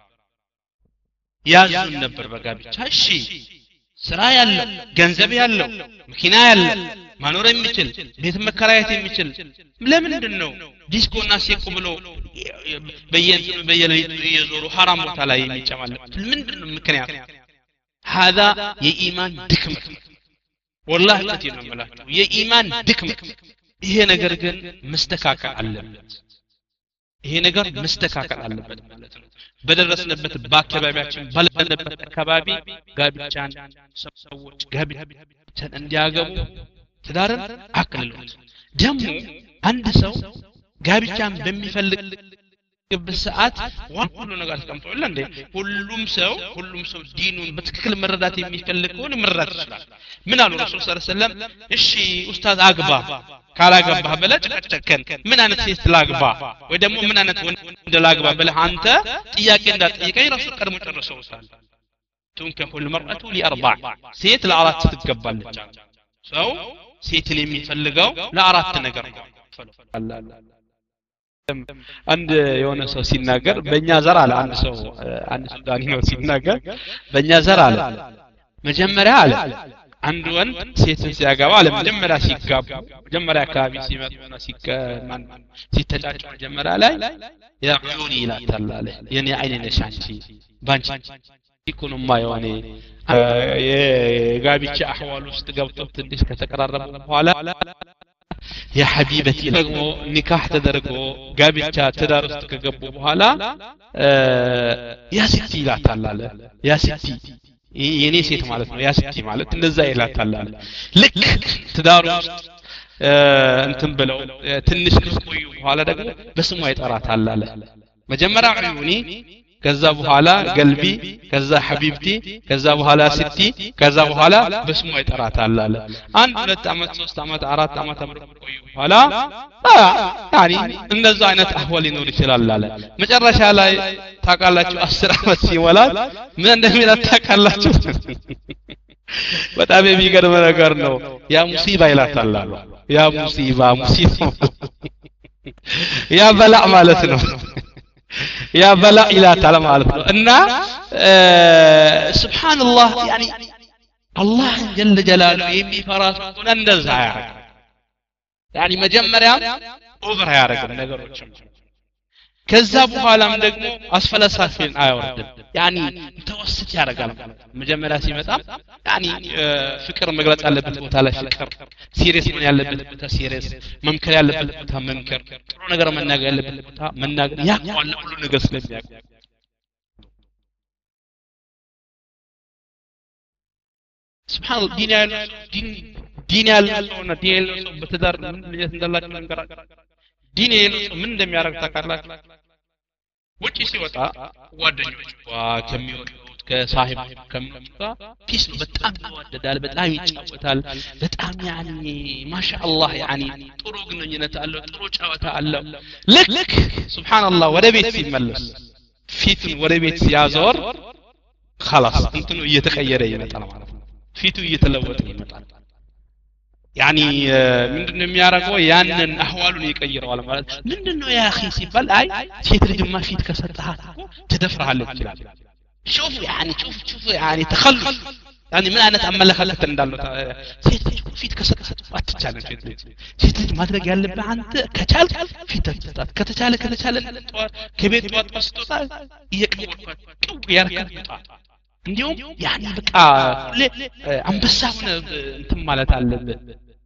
ያዙን ነበር በጋብቻ እሺ ስራ ያለው ገንዘብ ያለው መኪና ያለው ማኖር የሚችል ቤት መከራየት የሚችል ለምንድን ነው ዲስኮና ሴኮ ብሎ በየለይቱ የዞሩ ሐራም ቦታ ላይ የሚጨማለቁት ምንድነው ምክንያቱ هذا የኢማን ድክመት والله እውነቴ ነው የምላችሁ የኢማን ድክመት ይሄ ነገር ግን መስተካከል አለበት ይሄ ነገር መስተካከል አለበት ማለት ነው በደረስንበት በአካባቢያችን ባለንበት አካባቢ ጋብቻን ሰዎች ጋብቻን እንዲያገቡ ትዳርን አቅልሉት ደግሞ አንድ ሰው ጋብቻን በሚፈልግበት ሰዓት ሁሉ ነገር ተቀምጧል እንዴ ሁሉም ሰው ሁሉም ሰው ዲኑን በትክክል መረዳት የሚፈልግ ሆነ መረዳት ይችላል ምን አሉ ረሱል ሰለላሁ ዐለይሂ ወሰለም እሺ ኡስታዝ አግባ ካላገባህ በለጭ ጨከን ምን አይነት ሴት ላግባ ወይ ደግሞ ምን አይነት ወንድ ላግባ በለህ አንተ ጥያቄ እንዳትጠይቀኝ ረሱል ቀድሞ ጨርሰውታል تنكح المرأة لأربع ሴት ለአራት ትገባለች ሰው ሴትን የሚፈልገው ለአራት ነገር ነው አንድ የሆነ ሰው ሲናገር በእኛ ዘር አለ አንድ ሰው አንድ ሱዳኒ ነው ሲናገር በእኛ ዘር አለ መጀመሪያ አለ አንድ ወንድ ሴትን ሲያገባ አለ መጀመሪያ ሲጋቡ መጀመሪያ አካባቢ ሲመጡና ሲከማን ሲተጫጩ መጀመሪያ ላይ ያቁኒ ይላታል አለ የኔ አይኔ ነሽ አንቺ ባንቺ ይኩንማ የሆነ የጋብቻ አህዋል ውስጥ ገብተው ትንሽ ከተቀራረቡ በኋላ ያ ሐቢበቲ ደግሞ ኒካህ ተደርጎ ጋብቻ ትዳር ውስጥ ከገቡ በኋላ ያ ሲቲ ይላታል አለ ያ ሲቲ የኔ ሴት ማለት ነው ያ ሲቲ ማለት እንደዛ ይላታል አለ ልክ ትዳር ውስጥ እንትን ብለው ትንሽ ከቆዩ በኋላ ደግሞ በስሟ ይጠራታል አለ መጀመሪያ ዑዩኒ ከዛ በኋላ ገልቢ ከዛ ሐቢብቲ ከዛ በኋላ ሲቲ ከዛ በኋላ በስሟ ይጠራታል አለ አንድ ሁለት አመት ሶስት አመት አራት አመት ቆዩ በኋላ ያኒ እንደዛ አይነት አህዋል ይኖር ይችላል አለ መጨረሻ ላይ ታቃላችሁ አስር አመት ሲሞላት ምን እንደሚላት ታቃላችሁ በጣም የሚገርም ነገር ነው ያ ሙሲባ ይላታል አለ ያ ሙሲባ ሙሲባ ያ በላዕ ማለት ነው ያ በላዕ ይላታል ማለት ነው እና ሱብሃንአላህ ያኒ አላህ ጀለ ጀላሉ የሚፈራ ሰው እንደዛ ያረግ ያኒ መጀመሪያ ኦቨር ያረግ ነገሮች ከዛ በኋላም ደግሞ አስፈለሳፊን አያወርድም ያኒ ተወስት ያረጋል መጀመሪያ ሲመጣ ያኒ ፍቅር መግለጽ ያለበት ቦታ ላይ ፍቅር ሲሪየስ ምን ያለበት ቦታ ሲሪየስ መምከር ያለበት ቦታ መምከር ጥሩ ነገር መናገር ያለበት ቦታ መናገር ያቋል ሁሉ ነገር ስለሚያውቅ ሱብሃንአላህ ዲን ያለው ዲን ዲን ያለውና ዲን ያለው በትዳር ምን እንደላችሁ ነገራችሁ ዲን ያለው ምን እንደሚያደርግ ታውቃላችሁ ውጪ ሲወጣ ጓደኞቹ ከሚወዱት ከሳሂብ ከሚወጣ ፒስ ነው በጣም ይወደዳል በጣም ይጫወታል በጣም ያኒ ማሻአላህ ያኒ ጥሩ ግንኙነት አለው ጥሩ ጫወታ አለው ልክ ሱብሃንአላህ ወደ ቤት ሲመለስ ፊቱን ወደ ቤት ሲያዞር خلاص እንትኑ እየተቀየረ ይመጣል ማለት ነው ፊቱ እየተለወጠ ይመጣል يعني ምንድነው የሚያረጋው ያንን አህዋሉን ይቀይረዋል ማለት ምንድነው ያ اخي ሲባል አይ ሴት ልጅ ማ ፊት ከሰጣሃት እኮ ትደፍራለች ይችላል شوف يعني شوف شوف يعني تخلف يعني ምን አይነት አመለካከት እንዳለው ሴት ልጅ ፊት ከሰጣሃት አትቻለም ሴት ልጅ ሴት ልጅ ማድረግ ያለብህ አንተ ከቻል ፊት ተሰጣት ከተቻለ ከተቻለ ከቤት ወጣ ስትወጣ እየቀወጥኳት ቅው ያርካታ እንዲሁም ያኒ በቃ ሁሌ አንበሳ ሆነ እንትን ማለት አለበት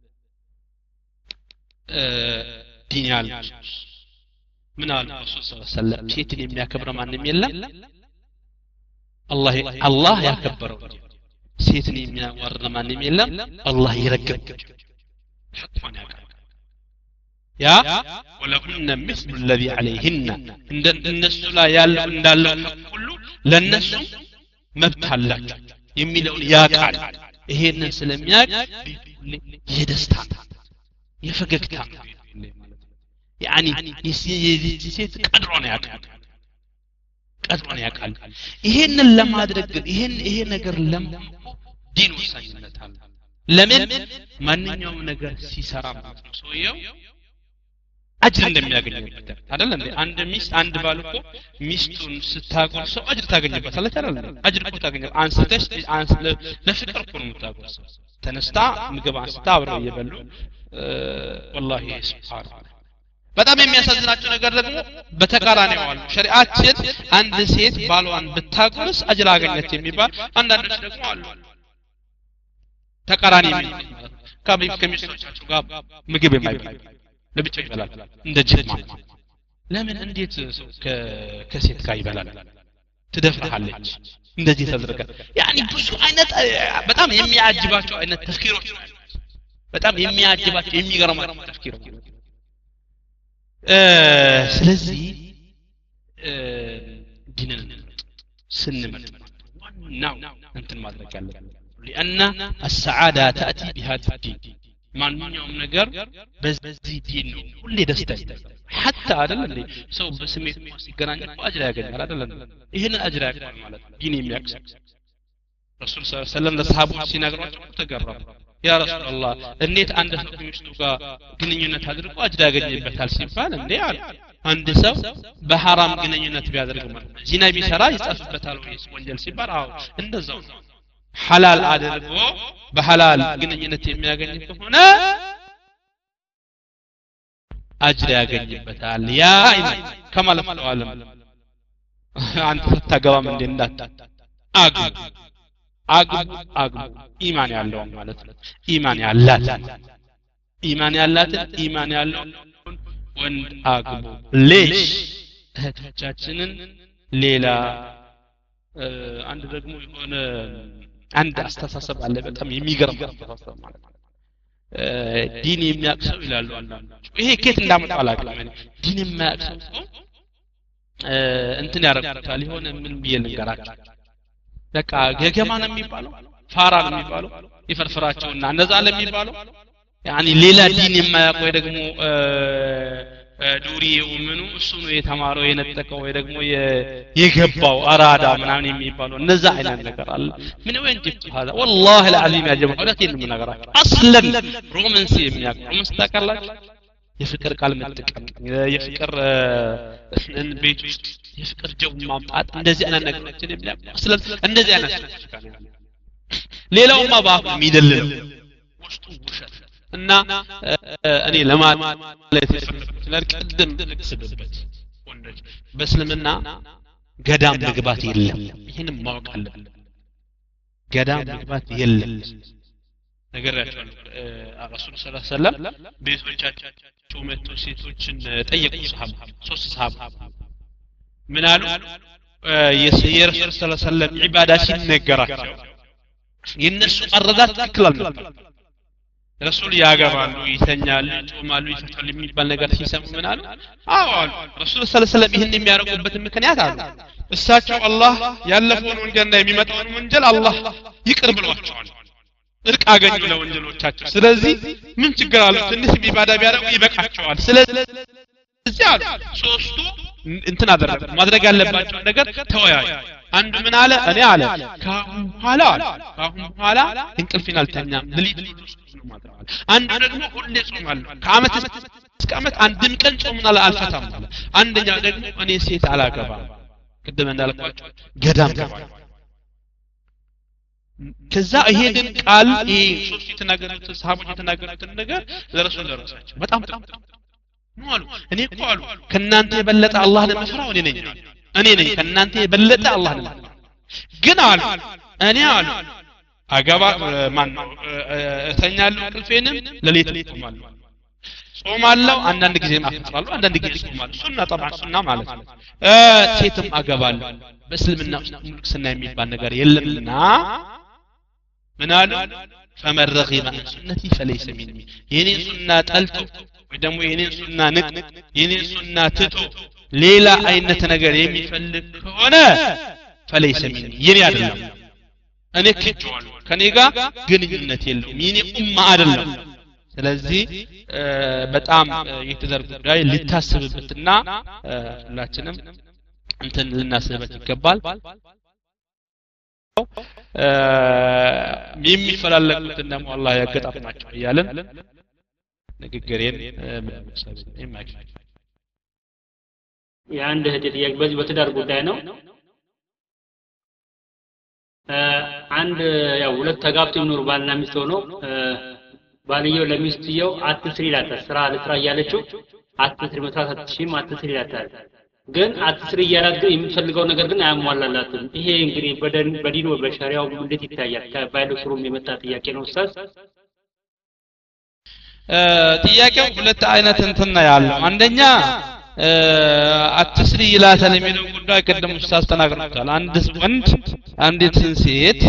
ዲን ያለው ምን አለ ረሱል ሰለላሁ ዐለይሂ ወሰለም ሴትን የሚያከብር ማንንም የለም አላህ አላህ ያከበረው ሴትን የሚያዋርድ ማንንም የለም አላህ ይረገም ሐቁን ያቀርብ ያ ወለሁነ مثل الذي عليهن እንደ እነሱ ላይ ያለው እንዳለው ሁሉ ለነሱ መብት አላቸው የሚለውን ያቃል ይሄንን ስለሚያቅ የደስታ የፈገግታ يعني የሴት ቀድሮን ያቃል ቀድሮን ያቃል ይሄንን ለማድረግ ይሄን ይሄ ነገር ለምን ዲን ወሳኝነት አለ ለምን ማንኛውም ነገር ሲሰራ ማለት ነው ሰውየው አጅር እንደሚያገኝበት አይደል እንዴ አንድ ሚስት አንድ ባል እኮ ሚስቱን ስታጎርሰው አጅር ታገኝበታለች አይደል አጅር እኮ ታገኛለች አንስተሽ አንስ ለፍቅር እኮ ነው የምታጎርሰው ተነስታ ምግብ አንስታ አብረው እየበሉ والله ሱብሃንአላህ በጣም የሚያሳዝናቸው ነገር ደግሞ በተቃራኒው አሉ ሸሪዓችን አንድ ሴት ባሏን ብታጎርስ አጅር አገኘች የሚባል አንዳንዶች ደግሞ አሉ ተቃራኒ የሚሉት ማለት ከቤት ከሚስቶቻቸው ጋር ምግብ የማይበሉ ለብቻ ይበላል እንደ ጅብ ማለት ለምን እንዴት ከሴት ጋር ይበላል ትደፍራለች እንደዚህ ተደረገ ያኒ ብዙ አይነት በጣም የሚያጅባቸው አይነት ተፍኪሮች በጣም የሚያጅባቸው የሚገርማቸው ተፍኪሮች ስለዚህ ዲንን ስንመጥ ዋናው እንትን ማድረግ ያለብን لأن السعادة تأتي بهذا الدين ማንኛውም ነገር በዚህ ዲን ነው ሁሌ ደስታ حتى አይደል እንዴ ሰው በስሜት ሲገናኝ እኮ አጅር ያገኛል አይደል ይሄን አጅር ያገኛል ማለት ዲን የሚያክስ ረሱል ሰለላሁ ዐለይሂ ወሰለም ለሰሃቦች ሲነግሯቸው ተገረሙ ያ ረሱላህ እንዴት አንድ ሰው ከሚስቱ ጋር ግንኙነት አድርጎ አጅር ያገኝበታል ሲባል እንዴ አለ አንድ ሰው በሐራም ግንኙነት ቢያደርግ ማለት ዚና ቢሰራ ይጻፍበታል ወይስ ወንጀል ሲባል አዎ እንደዛው ነው حلال አድርጎ በሐላል ግንኙነት የሚያገኝ ከሆነ አጅር ያገኝበታል ያ ኢማን ከማለት ነው ዓለም አንተ ተታገባም እንደ እንዳታ አግቡ አግቡ አግቡ ኢማን ያለው ማለት ነው ኢማን ያላት ኢማን ያላት ኢማን ያለው ወንድ አግቡ ሌሽ እህቶቻችንን ሌላ አንድ ደግሞ የሆነ አንድ አስተሳሰብ አለ በጣም የሚገርም አስተሳሰብ ማለት ነው ዲን የሚያቅሰው ይላሉ አንዳንዶች ይሄ ከየት እንዳመጣው አላውቅም ዲን የሚያቅሰው እንትን ያረጋግጣል ይሆነ ምን ቢል እንገራቸው በቃ ገገማ ነው የሚባለው ፋራ ነው የሚባለው ይፈርፍራቸውና እነዛ አለ የሚባለው ያኒ ሌላ ዲን የማያውቅ ወይ ደግሞ ዱሪው ምኑ እሱ ነው የተማረው የነጠቀው ወይ ደግሞ የገባው አራዳ ምናምን የሚባለው እነዛ አይነት ነገር አለ ምን ወንጀት هذا والله العظيم يا جماعه ሁለቴን ምን ነገራችሁ አስለን ሮማንስ የሚያውቅ ሮማንስ ታውቃላችሁ የፍቅር ቃል መጠቀም የፍቅር ቤት ውስጥ የፍቅር ጀው ማምጣት እንደዚህ አይነት ነገሮችን የሚያውቅ አስለን እንደዚህ አይነት ሌላውማ ባፍ የሚደልል ውስጡ ውሸት እና እኔ ለማለት የፈለኩት ለቅድም ልክስበት ወንዶች በእስልምና ገዳም መግባት የለም ይሄንን ማወቅ አለብን ገዳም መግባት የለም ነገራቸው ረሱል ሰለላሁ ዐለይሂ ወሰለም ቤቶቻቸው መጥተው ሴቶችን ጠየቁ ሰሃባ ሶስት ሰሃባ ምን አሉ የረሱል ሰለላሁ ዐለይሂ ወሰለም ኢባዳ ሲነገራቸው የነሱ አረዳት ትክክል አልነበረም ረሱል ያገባሉ ይተኛሉ ጾማሉ ይፈታሉ የሚባል ነገር ሲሰሙ ምን አሉ አዎ አሉ ረሱል ሰለላሁ ዐለይሂ ወሰለም ይሄን የሚያረቁበት ምክንያት አሉ እሳቸው አላህ ያለፈውን ወንጀልና የሚመጣውን ወንጀል አላህ ይቅር ብሏቸዋል እርቅ አገኙ ለወንጀሎቻቸው ስለዚህ ምን ችግር አለው ትንሽ ኢባዳ ቢያደርጉ ይበቃቸዋል ስለዚህ አሉ ሶስቱ እንትን አደረጉ ማድረግ ያለባቸው ነገር ተወያዩ አንዱ ምን አለ እኔ አለ ካሁን በኋላ ካሁን በኋላ እንቅልፍን አልተኛም ለሊት አንዱ ደግሞ ሁሌ ጾማለሁ ከአመት እስከ አመት አንድም ቀን ጾምን አልፈታም ማለት አንደኛው ደግሞ እኔ ሴት አላገባም ቅድም እንዳልኳችሁ ገዳም ገባል ከዛ ይሄንን ቃል ይሄ ሶስት የተናገሩት ሰሃቦች የተናገሩት ነገር ለረሱል ደረሳቸው በጣም በጣም ነው አሉ እኔ እኮ አሉ ከናንተ የበለጠ አላህን መፍራው እኔ ነኝ እኔ ነኝ ከናንተ የበለጠ አላህን መፍራው ግን አሉ እኔ አሉ አገባ ማን ነው እተኛለሁ እንቅልፌንም ለሌት ጾማለሁ ጾማለሁ አንዳንድ ጊዜ ማፍጠራለሁ አንዳንድ ጊዜ ጾማለሁ ሱና طبعا ሱና ማለት ነው ሴትም አገባለሁ በእስልምና ውስጥ ሙልክስና የሚባል ነገር የለምና ምን አሉ فمن رغب عن سنتي فليس مني የኔን ሱና ጠልቶ ወይ ደግሞ የኔን ሱና ንቅ የኔን ሱና ትቶ ሌላ አይነት ነገር የሚፈልግ ከሆነ فليس مني የኔ አይደለም እኔ ከጨዋለሁ ከኔ ጋር ግንኙነት የለውም የኔ ኡማ አይደለም ስለዚህ በጣም የተዘር ጉዳይ ሊታሰብበትና ሁላችንም እንትን ልናስብበት ይገባል የሚፈላለጉት ደግሞ አላህ ያገጣጣቸው ይያለን ንግግሬን በመሰብ የማይክ
የአንድ እህት ጥያቄ በዚህ በትዳር ጉዳይ ነው አንድ ያው ሁለት ተጋብተው ይኖሩ ባልና ሚስት ሆነው ባልየው ለሚስትየው አትስሪ ይላታል ስራ ለስራ እያለችው አትስሪ መስራት አትችይም አትስሪ ይላታል ግን አትስሪ እያላት የምትፈልገው ነገር ግን አያሟላላትም ይሄ እንግዲህ በዲኑ በሸሪዓው እንዴት ይታያል ከባይሎስሩም የመጣ ጥያቄ ነው ኡስታዝ
ጥያቄው ሁለት አይነት እንትን ነው ያለው አንደኛ አትስሪ ይላታል የሚለው ጉዳይ ቀደም ኡስታዝ ተናግረውታል አንድ ወንድ አንዲትን ሴት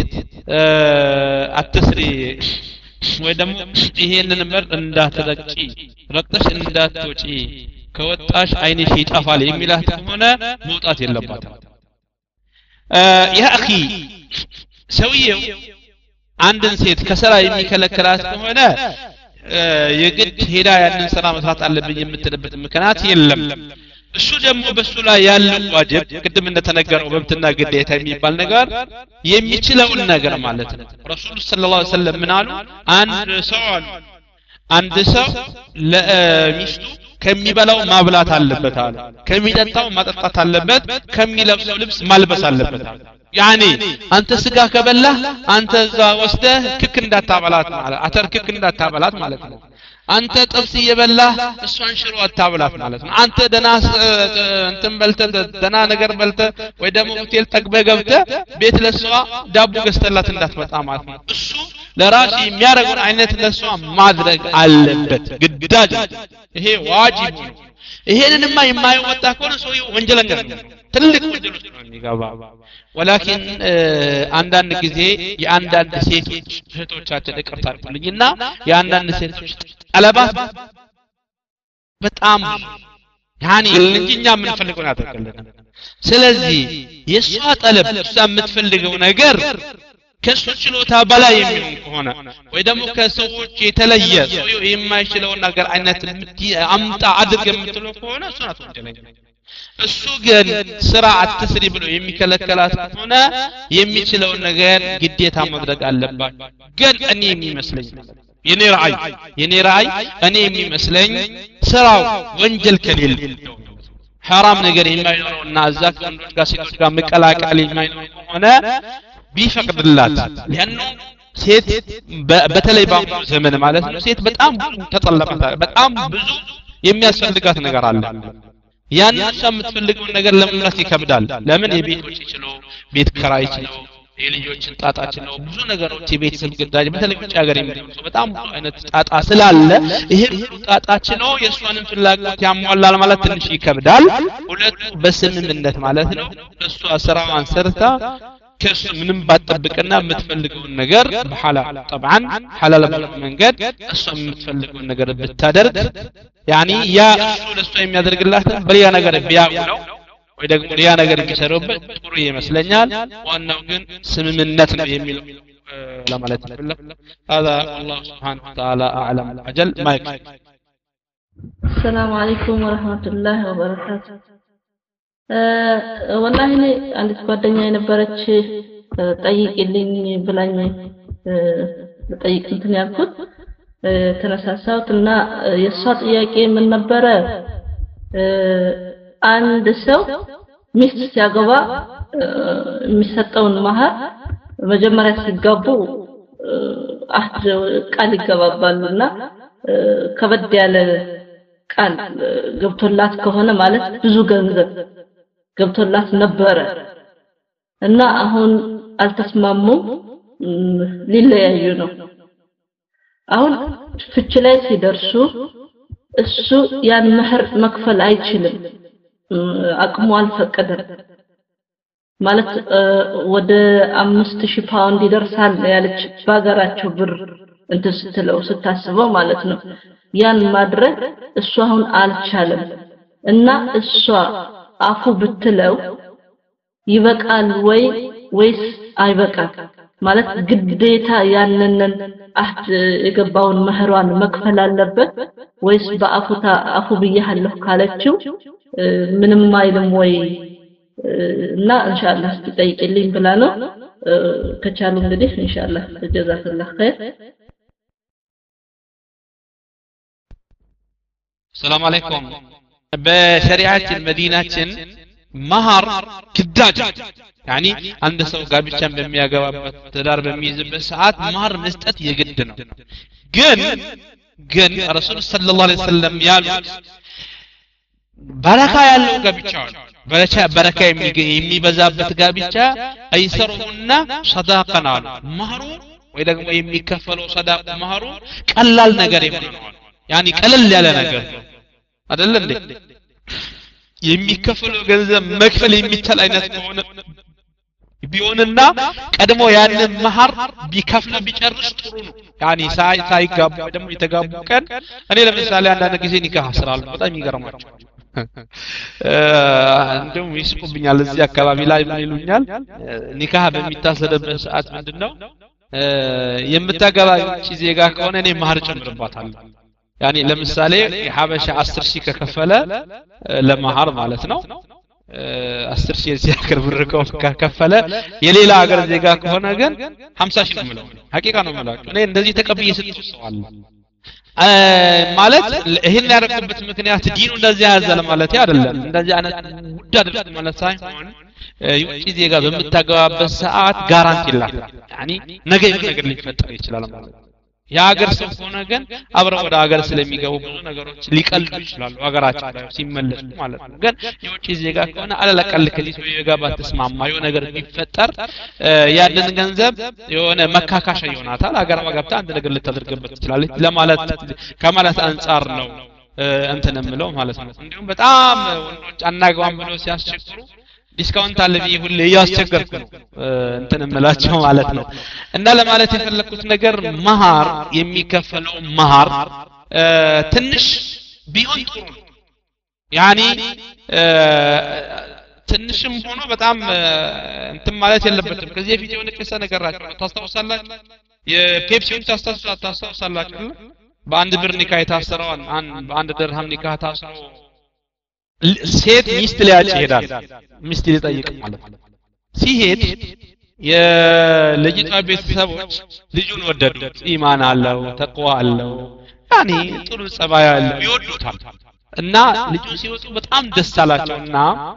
አትስሪ ወይ ደግሞ ይሄንን ምር እንዳትረጪ ረቅጠሽ እንዳትወጪ ከወጣሽ አይንሽ ይጠፋል የሚላት ከሆነ መውጣት የለባትም ያ اخي ሰውየው አንድን ሴት ከሥራ የሚከለክላት ከሆነ የግድ ሄዳ ያንን ስራ መስራት አለብኝ የምትልበት ምክንያት የለም እሱ ደግሞ በሱ ላይ ያለው ዋጅብ ቅድም እንደተነገረው መብትና ግዴታ የሚባል ነገር የሚችለውን ነገር ማለት ነው ረሱል ሰለላሁ ዐለይሂ ወሰለም ምን አሉ አንድ ሰው አሉ አንድ ሰው ለሚስቱ ከሚበላው ማብላት አለበት አሉ ከሚጠጣው ማጠጣት አለበት ከሚለብሰው ልብስ ማልበስ አለበት አሉ ያኒ አንተ ስጋ ከበላህ አንተ እዛ ወስደህ ክክ እንዳታበላት ማለት አተር ክክ እንዳታበላት ማለት ነው አንተ ጥብስ እየበላህ እሷን ሽሮ አታብላት ማለት ነው አንተ ደና እንትን በልተ ደና ነገር በልተ ወይ ደግሞ ሆቴል ተግበህ ገብተህ ቤት ለሷ ዳቦ ገዝተላት እንዳትመጣ ማለት ነው እሱ ለራሱ የሚያደርገውን አይነት ለሷ ማድረግ አለበት ግዳጅ ይሄ ዋጅብ ነው ይሄንንማ የማይወጣ ከሆነ ሰውየው ወንጀለኛ ነው ትልቅ ወንጀል ውስጥ ነው የሚገባው ወላኪን አንዳንድ ጊዜ የአንዳንድ ሴቶች እህቶቻችን ይቅርታ አድርጉልኝና የአንዳንድ ሴቶች ጠለባት በጣም ያኒ እንጂኛ ምን ፈልገው ያደርጋለን ስለዚህ የሷ ጠለብ እሷ የምትፈልገው ነገር ከሱ ችሎታ በላይ የሚሆን ከሆነ ወይ ደግሞ ከሰዎች የተለየ ሰው የማይችለው ነገር አይነት አምጣ አድርገ የምትለው ከሆነ እሱ ናት ወንጀለኛ እሱ ግን ስራ አትስሪ ብሎ የሚከለከላት ከሆነ የሚችለው ነገር ግዴታ ማድረግ አለባት ግን እኔ የሚመስለኝ የኔ ራይ የኔ ራይ እኔ የሚመስለኝ ስራው ወንጀል ከሌለው حرام ነገር የማይኖርና እዛ ከወንዶች ጋር ሴቶች ጋር መቀላቀል የማይኖር ከሆነ ቢፈቅድላት ለانه ሴት በተለይ በአሁኑ ዘመን ማለት ነው ሴት በጣም ተጠለፈታ በጣም ብዙ የሚያስፈልጋት ነገር አለ ያን እሷ የምትፈልገው ነገር ለመምራት ይከብዳል ለምን የቤቶች ይችላል ቤት ከራይ ይችላል የልጆችን ጣጣችን ነው ብዙ ነገሮች የቤተሰብ ግዳጅ በተለይ ውጭ ሀገር የሚደርሱ በጣም ብዙ አይነት ጣጣ ስላለ ይሄ ጣጣችን ነው የሷንም ፍላጎት ያሟላል ማለት ትንሽ ይከብዳል ሁለቱ በስምምነት ማለት ነው እሷ ስራዋን ሰርታ ከሱ ምንም ባጠብቅና የምትፈልገውን ነገር በሐላል طبعا حلال መንገድ እሷ የምትፈልገውን ነገር ብታደርግ ያኒ ያ እሱ ለሷ የሚያደርግላት በሌላ ነገር ቢያውለው ወይ ደግሞ ያ ነገር ቢሰሩበት ጥሩ ይመስለኛል ዋናው ግን ስምምነት ነው የሚለው ለማለት ነው هذا الله سبحانه وتعالى اعلم اجل ما يكفي
السلام عليكم ورحمه الله وبركاته والله እኔ አንዲት ጓደኛ የነበረች ጠይቅልኝ ብላኝ ጠይቅ እንትን ያልኩት ተነሳሳውትና የሷ ጥያቄ ምን ነበረ አንድ ሰው ሚስት ሲያገባ የሚሰጠውን ማህር መጀመሪያ ሲጋቡ አህድ ቃል ይገባባሉና ከበድ ያለ ቃል ገብቶላት ከሆነ ማለት ብዙ ገንዘብ ገብቶላት ነበረ እና አሁን አልተስማሙም ሊለያዩ ነው አሁን ፍች ላይ ሲደርሱ እሱ ያን መህር መክፈል አይችልም አቅሙ አልፈቀደም ማለት ወደ አምስት ሺህ ፓውንድ ይደርሳል ያለች ባገራቸው ብር እንትን ስትለው ስታስበው ማለት ነው ያን ማድረግ እሱ አሁን አልቻለም እና እሷ አፉ ብትለው ይበቃል ወይ ወይስ አይበቃም ማለት ግዴታ ያንነን አህድ የገባውን መህሯን መክፈል አለበት ወይስ በአፉታ አፉ ብያለሁ ካለችው ምንም አይልም ወይ እና ኢንሻአላህ ትጠይቅልኝ ብላ ነው ከቻሉ እንግዲህ ኢንሻአላህ ጀዛከላህ ኸይር
السلام عليكم በሸሪዓችን መዲናችን መህር ግዳጅ يعني አንድ ሰው ጋብቻን በሚያገባበት ትዳር በሚይዝበት ሰዓት መህር መስጠት የግድ ነው ግን ግን ረሱል ሰለላሁ ዐለይሂ ወሰለም ያሉት በረካ ያለው ጋብቻ በረካ በረካ የሚበዛበት ጋብቻ አይሰሩና ሰዳቀና ማህሩ ወይ ደግሞ የሚከፈለው ሰዳቅ ማህሩ ቀላል ነገር ይሆናል ያኒ ቀለል ያለ ነገር አይደል እንዴ የሚከፈለው ገንዘብ መክፈል የሚቻል አይነት ከሆነ ቢሆንና ቀድሞ ያንን መህር ቢከፍል ቢጨርስ ጥሩ ነው ያኒ ሳይ ሳይጋቡ ደግሞ የተጋቡ ቀን እኔ ለምሳሌ አንዳንድ ጊዜ ኒካህ አስራለሁ በጣም ይገርማቸው እንደውም ይስቁብኛል እዚህ አካባቢ ላይ ምን ይሉኛል ኒካህ በሚታሰደበት ሰዓት ምንድነው የምታገባው ዜጋ ከሆነ እኔ መህር ጨምርባታለሁ ያኒ ለምሳሌ የሐበሻ አስር ሺህ ከከፈለ ለመህር ማለት ነው አስር ሺህ ሲያከር ብር ከከፈለ የሌላ ሀገር ዜጋ ከሆነ ግን ሃምሳ ሺህ ነው ማለት ነው ሐቂቃ ነው ማለት ነው እኔ እንደዚህ ተቀብዬ ስትሰዋል ማለት ይሄን ያደረኩበት ምክንያት ዲኑ እንደዚህ ያዘለ ማለት አይደለም እንደዚህ አይነት ውድ አይደለም ማለት ሳይሆን የውጭ ዜጋ በመታገባበት ሰዓት ጋራንቲ ይላል ያኒ ነገ ነገር ሊፈጠር ይችላል ማለት ነው የሀገር ሰው ሆነ ግን አብረው ወደ ሀገር ስለሚገቡ ብዙ ነገሮች ሊቀልዱ ይችላሉ ሀገራቸው ላይ ሲመለሱ ማለት ነው ግን የውጭ ዜጋ ከሆነ አለለቀል ከዚህ ሰው የጋባ ተስማማ የሆነ ነገር ቢፈጠር ያንን ገንዘብ የሆነ መካካሻ ይሆናታል ሀገር ማገብታ አንድ ነገር ልታደርግበት ትችላለች ለማለት ከማለት አንፃር ነው እንትን ምለው ማለት ነው እንዲሁም በጣም ወንዶች አናግባም ብለው ሲያስቸግሩ ዲስካውንት አለ ቢይ ሁሉ ያስቸገርኩ ነው እንትን እምላቸው ማለት ነው እና ለማለት የፈለኩት ነገር መህር የሚከፈለው መህር ትንሽ ቢሆን ጥሩ ያኒ ትንሽም ሆኖ በጣም እንትን ማለት የለበትም ከዚህ በፊት የሆነ ቄሳ ነገራችሁ ታስታውሳላችሁ የፔፕሲውን ታስታውሳላችሁ በአንድ ብር ኒካህ የታሰረው በአንድ ድርሃም ኒካህ ታሰረው ሴት ሚስት ሊያጭ ይሄዳል ሚስት ሊጠይቅ ማለት ነው ሲሄድ የልጅቷ ቤተሰቦች ልጁን ወደዱት ኢማን አለው ተቅዋ አለው ያኒ ጥሩ ጸባይ አለው ይወዱታል እና ልጁ ሲወጡ በጣም ደስ አላቸውና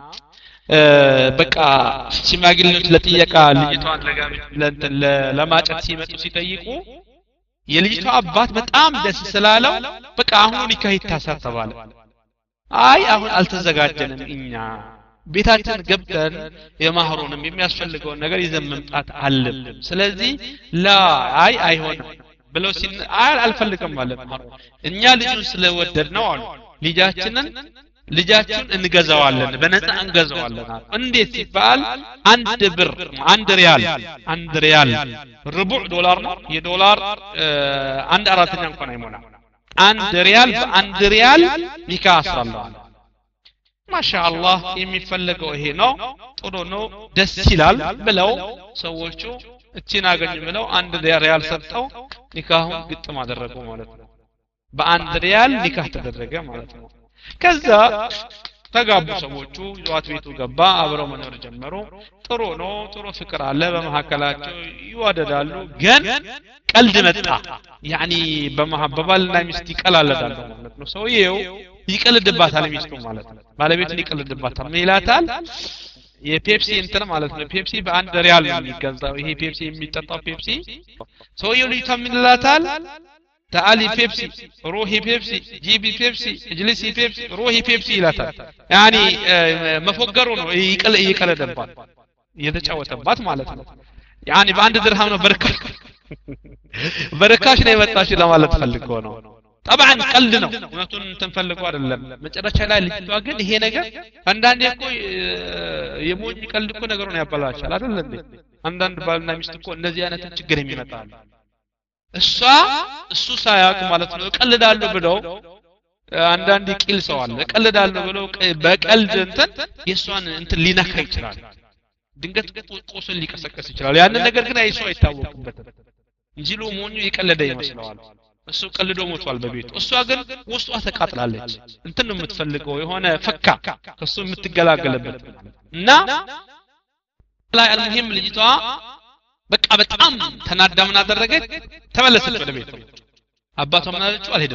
በቃ ሽማግሌዎች ለጥየቃ ልጅቷን ለጋብቻ ለማጨት ሲመጡ ሲጠይቁ የልጅቷ አባት በጣም ደስ ስላለው በቃ አሁን ኒካህ ይታሰር ተባለ አይ አሁን አልተዘጋጀንም እኛ ቤታችን ገብተን የማህሩንም የሚያስፈልገው ነገር ይዘን መምጣት አለብን ስለዚህ ላ አይ አይሆንም ብለው ሲል አይ አልፈልግም ማለት ነው እኛ ልጁን ስለወደድ ነው አሉ ልጃችንን ልጃችሁን እንገዛዋለን በነፃ እንገዛዋለን እንዴት ሲባል አንድ ብር አንድ ሪያል አንድ ሪያል ሩቡዕ ዶላር ነው የዶላር አንድ አራተኛ እንኳን አይሞላም አንድ ሪያል በአንድ ሪያል ኒካህ አስራለሁ ማሻአላህ የሚፈልገው ይሄ ነው ጥሩ ነው ደስ ይላል ብለው ሰዎቹ እቺን አገኙ ብለው አንድ ሪያል ሰጥተው ኒካሁን ግጥም አደረጉ ማለት ነው በአንድ ሪያል ኒካህ ተደረገ ማለት ነው ከዛ ተጋቡ ሰዎቹ ጧት ቤቱ ገባ አብረው መኖር ጀመሩ ጥሩ ነው ጥሩ ፍቅር አለ በመሐከላቸው ይዋደዳሉ ግን ቀልድ መጣ ያኒ በመሐበባልና ሚስት ይቀላለዳሉ ማለት ነው ሰውየው ይቀልድባታል ሚስቱ ማለት ነው ባለቤቱ ይቀልድባታል ይላታል የፔፕሲ እንትን ማለት ነው ፔፕሲ በአንድ ሪያል ነው የሚገዛው ይሄ ፔፕሲ የሚጠጣው ፔፕሲ ሰውየው ልጅቷ ምን ይላታል تعالي بيبسي روحي بيبسي جيبي بيبسي اجلسي بيبسي روحي بيبسي ይላታል ያኒ መፎገሩ ነው ይቀል ይቀለደባት የተጫወተባት ማለት ነው ያኒ በአንድ ድርሃም ነው በርካሽ በርካሽ ነው የመጣሽ ለማለት ፈልገው ነው طبعا ቀልድ ነው እውነቱን ተንፈልገው አይደለም መጨረሻ ላይ ልጅቷ ግን ይሄ ነገር አንዳንዴ እኮ የሞኝ ቀልድ እኮ ነገሩን ያበላሻል አይደል እንዴ አንዳንድ ባልና ሚስት እኮ እንደዚህ አይነት ችግር የሚመጣው እሷ እሱ ሳያውቅ ማለት ነው ቀልዳለሁ ብለው አንዳንድ ቂል ሰው አለ ቀልዳለሁ ብለው በቀልድ እንትን የሷን እንትን ሊነካ ይችላል ድንገት ቆስል ሊቀሰቀስ ይችላል ያን ነገር ግን አይሶ አይታወቅበትም እንጂ ሎሞኙ ይቀልደ ይመስላል እሱ ቀልዶ ሞቷል በቤቱ እሷ ግን ውስጧ ተቃጥላለች እንትን ነው የምትፈልገው የሆነ ፈካ ከሱ የምትገላገለበት እና ላይ አልሙሂም ልጅቷ በቃ በጣም ተናዳ ምን አደረገች ተመለሰች ወደ ቤቱ አባቷ ምን አለችው አልሄድም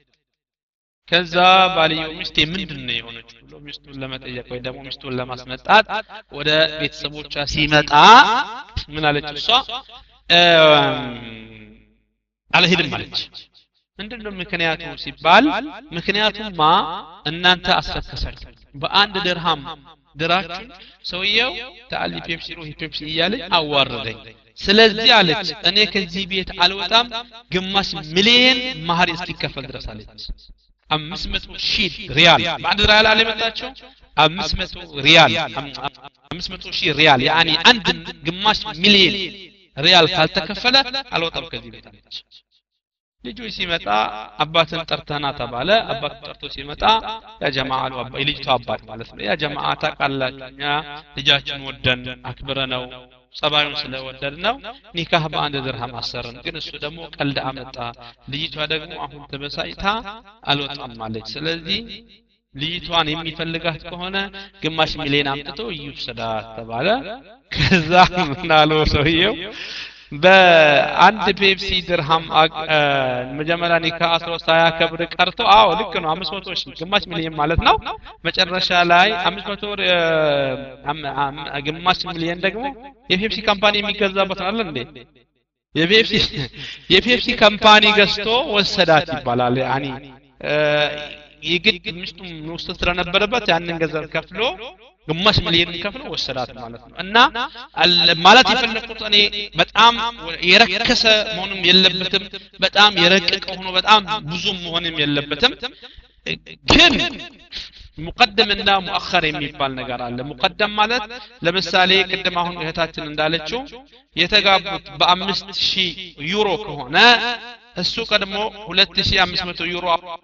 ከዛ ባልየው ሚስቴ ምንድነው የሆነች ብሎ ሚስቱን ለመጠየቅ ወይ ደግሞ ሚስቱን ለማስመጣት ወደ ቤተሰቦቿ ሲመጣ ምን አለች እሷ አልሄድም አለች ምንድነው ምክንያቱ ሲባል ምክንያቱማ እናንተ አስረከሳችሁ በአንድ ድርሃም ድራችሁ ሰውየው ታሊ ፔፕሲ ነው ፔፕሲ እያለኝ አዋረደኝ ስለዚህ አለች እኔ ከዚህ ቤት አልወጣም ግማሽ ሚሊዮን ማህር እስኪከፈል ድረስ አለች አምስት መቶ ሺህ ሪያል ባንድ ሪያል አለ መጣቸው አምስት መቶ ሪያል አምስት መቶ ሺህ ሪያል يعني አንድ ግማሽ ሚሊዮን ሪያል ካልተከፈለ አልወጣም ከዚህ ቤት አለች ልጁ ሲመጣ አባትን ጠርተና ተባለ አባት ጠርቶ ሲመጣ ያ ጀማዓ ነው አባ ልጅቱ አባት ማለት ነው ያ ጀማዓ ታቃላኛ ልጃችን ወደን አክብረነው ጸባዩን ስለወደድነው ኒካህ በአንድ ድርሃም አሰረን ግን እሱ ደግሞ ቀልድ አመጣ ልጅቷ ደግሞ አሁን ተበሳይታ አልወጣም ማለት ስለዚህ ልጅቷን የሚፈልጋት ከሆነ ግማሽ ሚሊዮን አምጥቶ ይውሰዳት ተባለ ከዛ ምናለው ሰውየው በአንድ ፔፕሲ ድርሃም መጀመሪያ ኒካ አስራ ሶስት ያከብር ቀርቶ አዎ ልክ ነው አምስት መቶ ሺህ ግማሽ ሚሊዮን ማለት ነው መጨረሻ ላይ አምስት መቶ ግማሽ ሚሊዮን ደግሞ የፔፕሲ ካምፓኒ የሚገዛበት አይደል እንዴ የፔፕሲ የፔፕሲ ካምፓኒ ገዝቶ ወሰዳት ይባላል ያኒ ይግድ ምስቱ ነው ስለነበረበት ያንን ገንዘብ ከፍሎ ግማሽ ሚሊዮን ከፍሎ ወሰዳት ማለት ነው እና ማለት የፈለኩት እኔ በጣም የረከሰ መሆንም የለበትም በጣም የረቀቀ ሆኖ በጣም ብዙ መሆንም የለበትም ግን ሙቀደምና ሙአኸር የሚባል ነገር አለ ሙቀደም ማለት ለምሳሌ ቅድም አሁን እህታችን እንዳለችው የተጋቡት በአምስት ሺህ ዩሮ ከሆነ እሱ ቀድሞ ሁለት ሺህ አምስት መቶ ዩሮ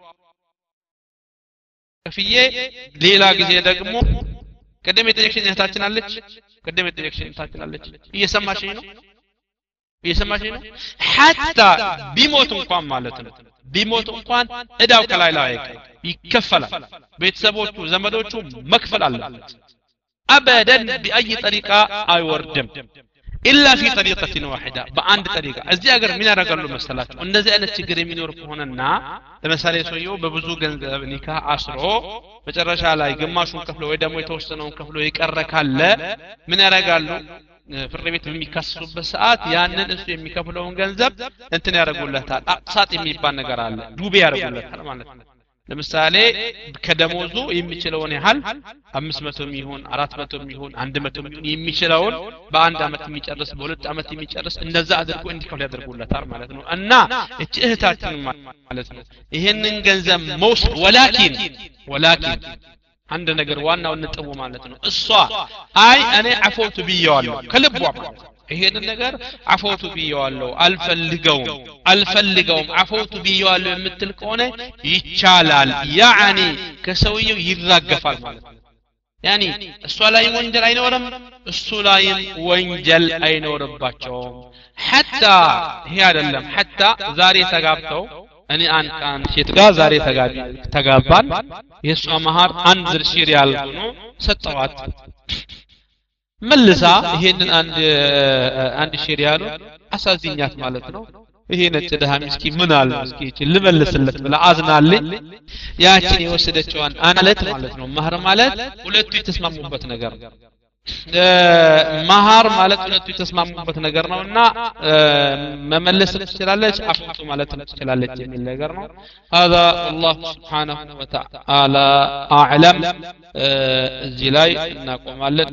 ከፍዬ ሌላ ጊዜ ደግሞ ቀደም የጠየቅሽኝ እህታችን አለች ቀደም የጠየቅሽኝ እህታችን አለች እየሰማሽኝ ነው እየሰማሽኝ ነው حتى ቢሞት እንኳን ማለት ነው ቢሞት እንኳን እዳው ከላይ ላይ ይከፈላል ቤተሰቦቹ ዘመዶቹ መክፈል አለበት አበደን በአይ طريقه አይወርድም إلا في طريقة واحدة بأند طريقة أزي أجر من رجال مسألة الناس أنا تجري من يرفعون النا مثلا يسويو ببزوج نكاح عشرة بترجع على يجمع شو كفلو إذا ما يتوصلون كفلو يكرر كله من رجال في الربيت ميكسر بساعات يعني الناس يميكفلون جنزب أنت نرجع له تعال أقساط يميبان نجار له دوبي يرجع له تعال مالك ለምሳሌ ከደሞዙ የሚችለውን ያህል አምስት መቶ ሚሆን አራት መቶ ሚሆን አንድ መቶ ሚሆን የሚችለውን በአንድ አመት የሚጨርስ በሁለት አመት የሚጨርስ እንደዛ አድርጎ እንዲከፍል ያደርጉለታል ማለት ነው እና እቺ እህታችን ማለት ነው ይሄንን ገንዘብ መውስ ወላኪን ወላኪን አንድ ነገር ዋናው ነጥቡ ማለት ነው እሷ አይ እኔ አፎቱ ቢያዋለሁ ከልቧ ማለት ይሄን ነገር አፎቱ ቢያዋለሁ አልፈልገውም አልፈልገውም አፎቱ ቢያዋለሁ የምትል ከሆነ ይቻላል ያኒ ከሰውየው ይራገፋል ማለት ነው ያኒ እሷ ላይ ወንጀል አይኖርም እሱ ላይ ወንጀል አይኖርባቸውም حتى ይሄ አይደለም حتى ዛሬ ተጋብተው እኔ አንድ ካን ሴት ጋር ዛሬ ተጋቢ ተጋባን የሷ መሃር አንድ ሺህ ሪያል ሆኖ ሰጠዋት መልሳ ይሄንን አንድ አንድ ሺህ ሪያል አሳዝኛት ማለት ነው ይሄ ነጭ ደሃ ምስኪን ምን አለ እስኪ ልመልስለት ብላ አዝናልኝ ያቺን የወሰደችዋን አናለት ማለት ነው መህር ማለት ሁለቱ የተስማሙበት ነገር ነው መህር ማለት ሁለቱ የተስማሙበት ነገር ነውና መመለስ ትችላለች አፍጡ ማለት ትችላለች የሚል ነገር ነው هذا الله سبحانه وتعالى اعلم እዚህ ላይ እናቆማለን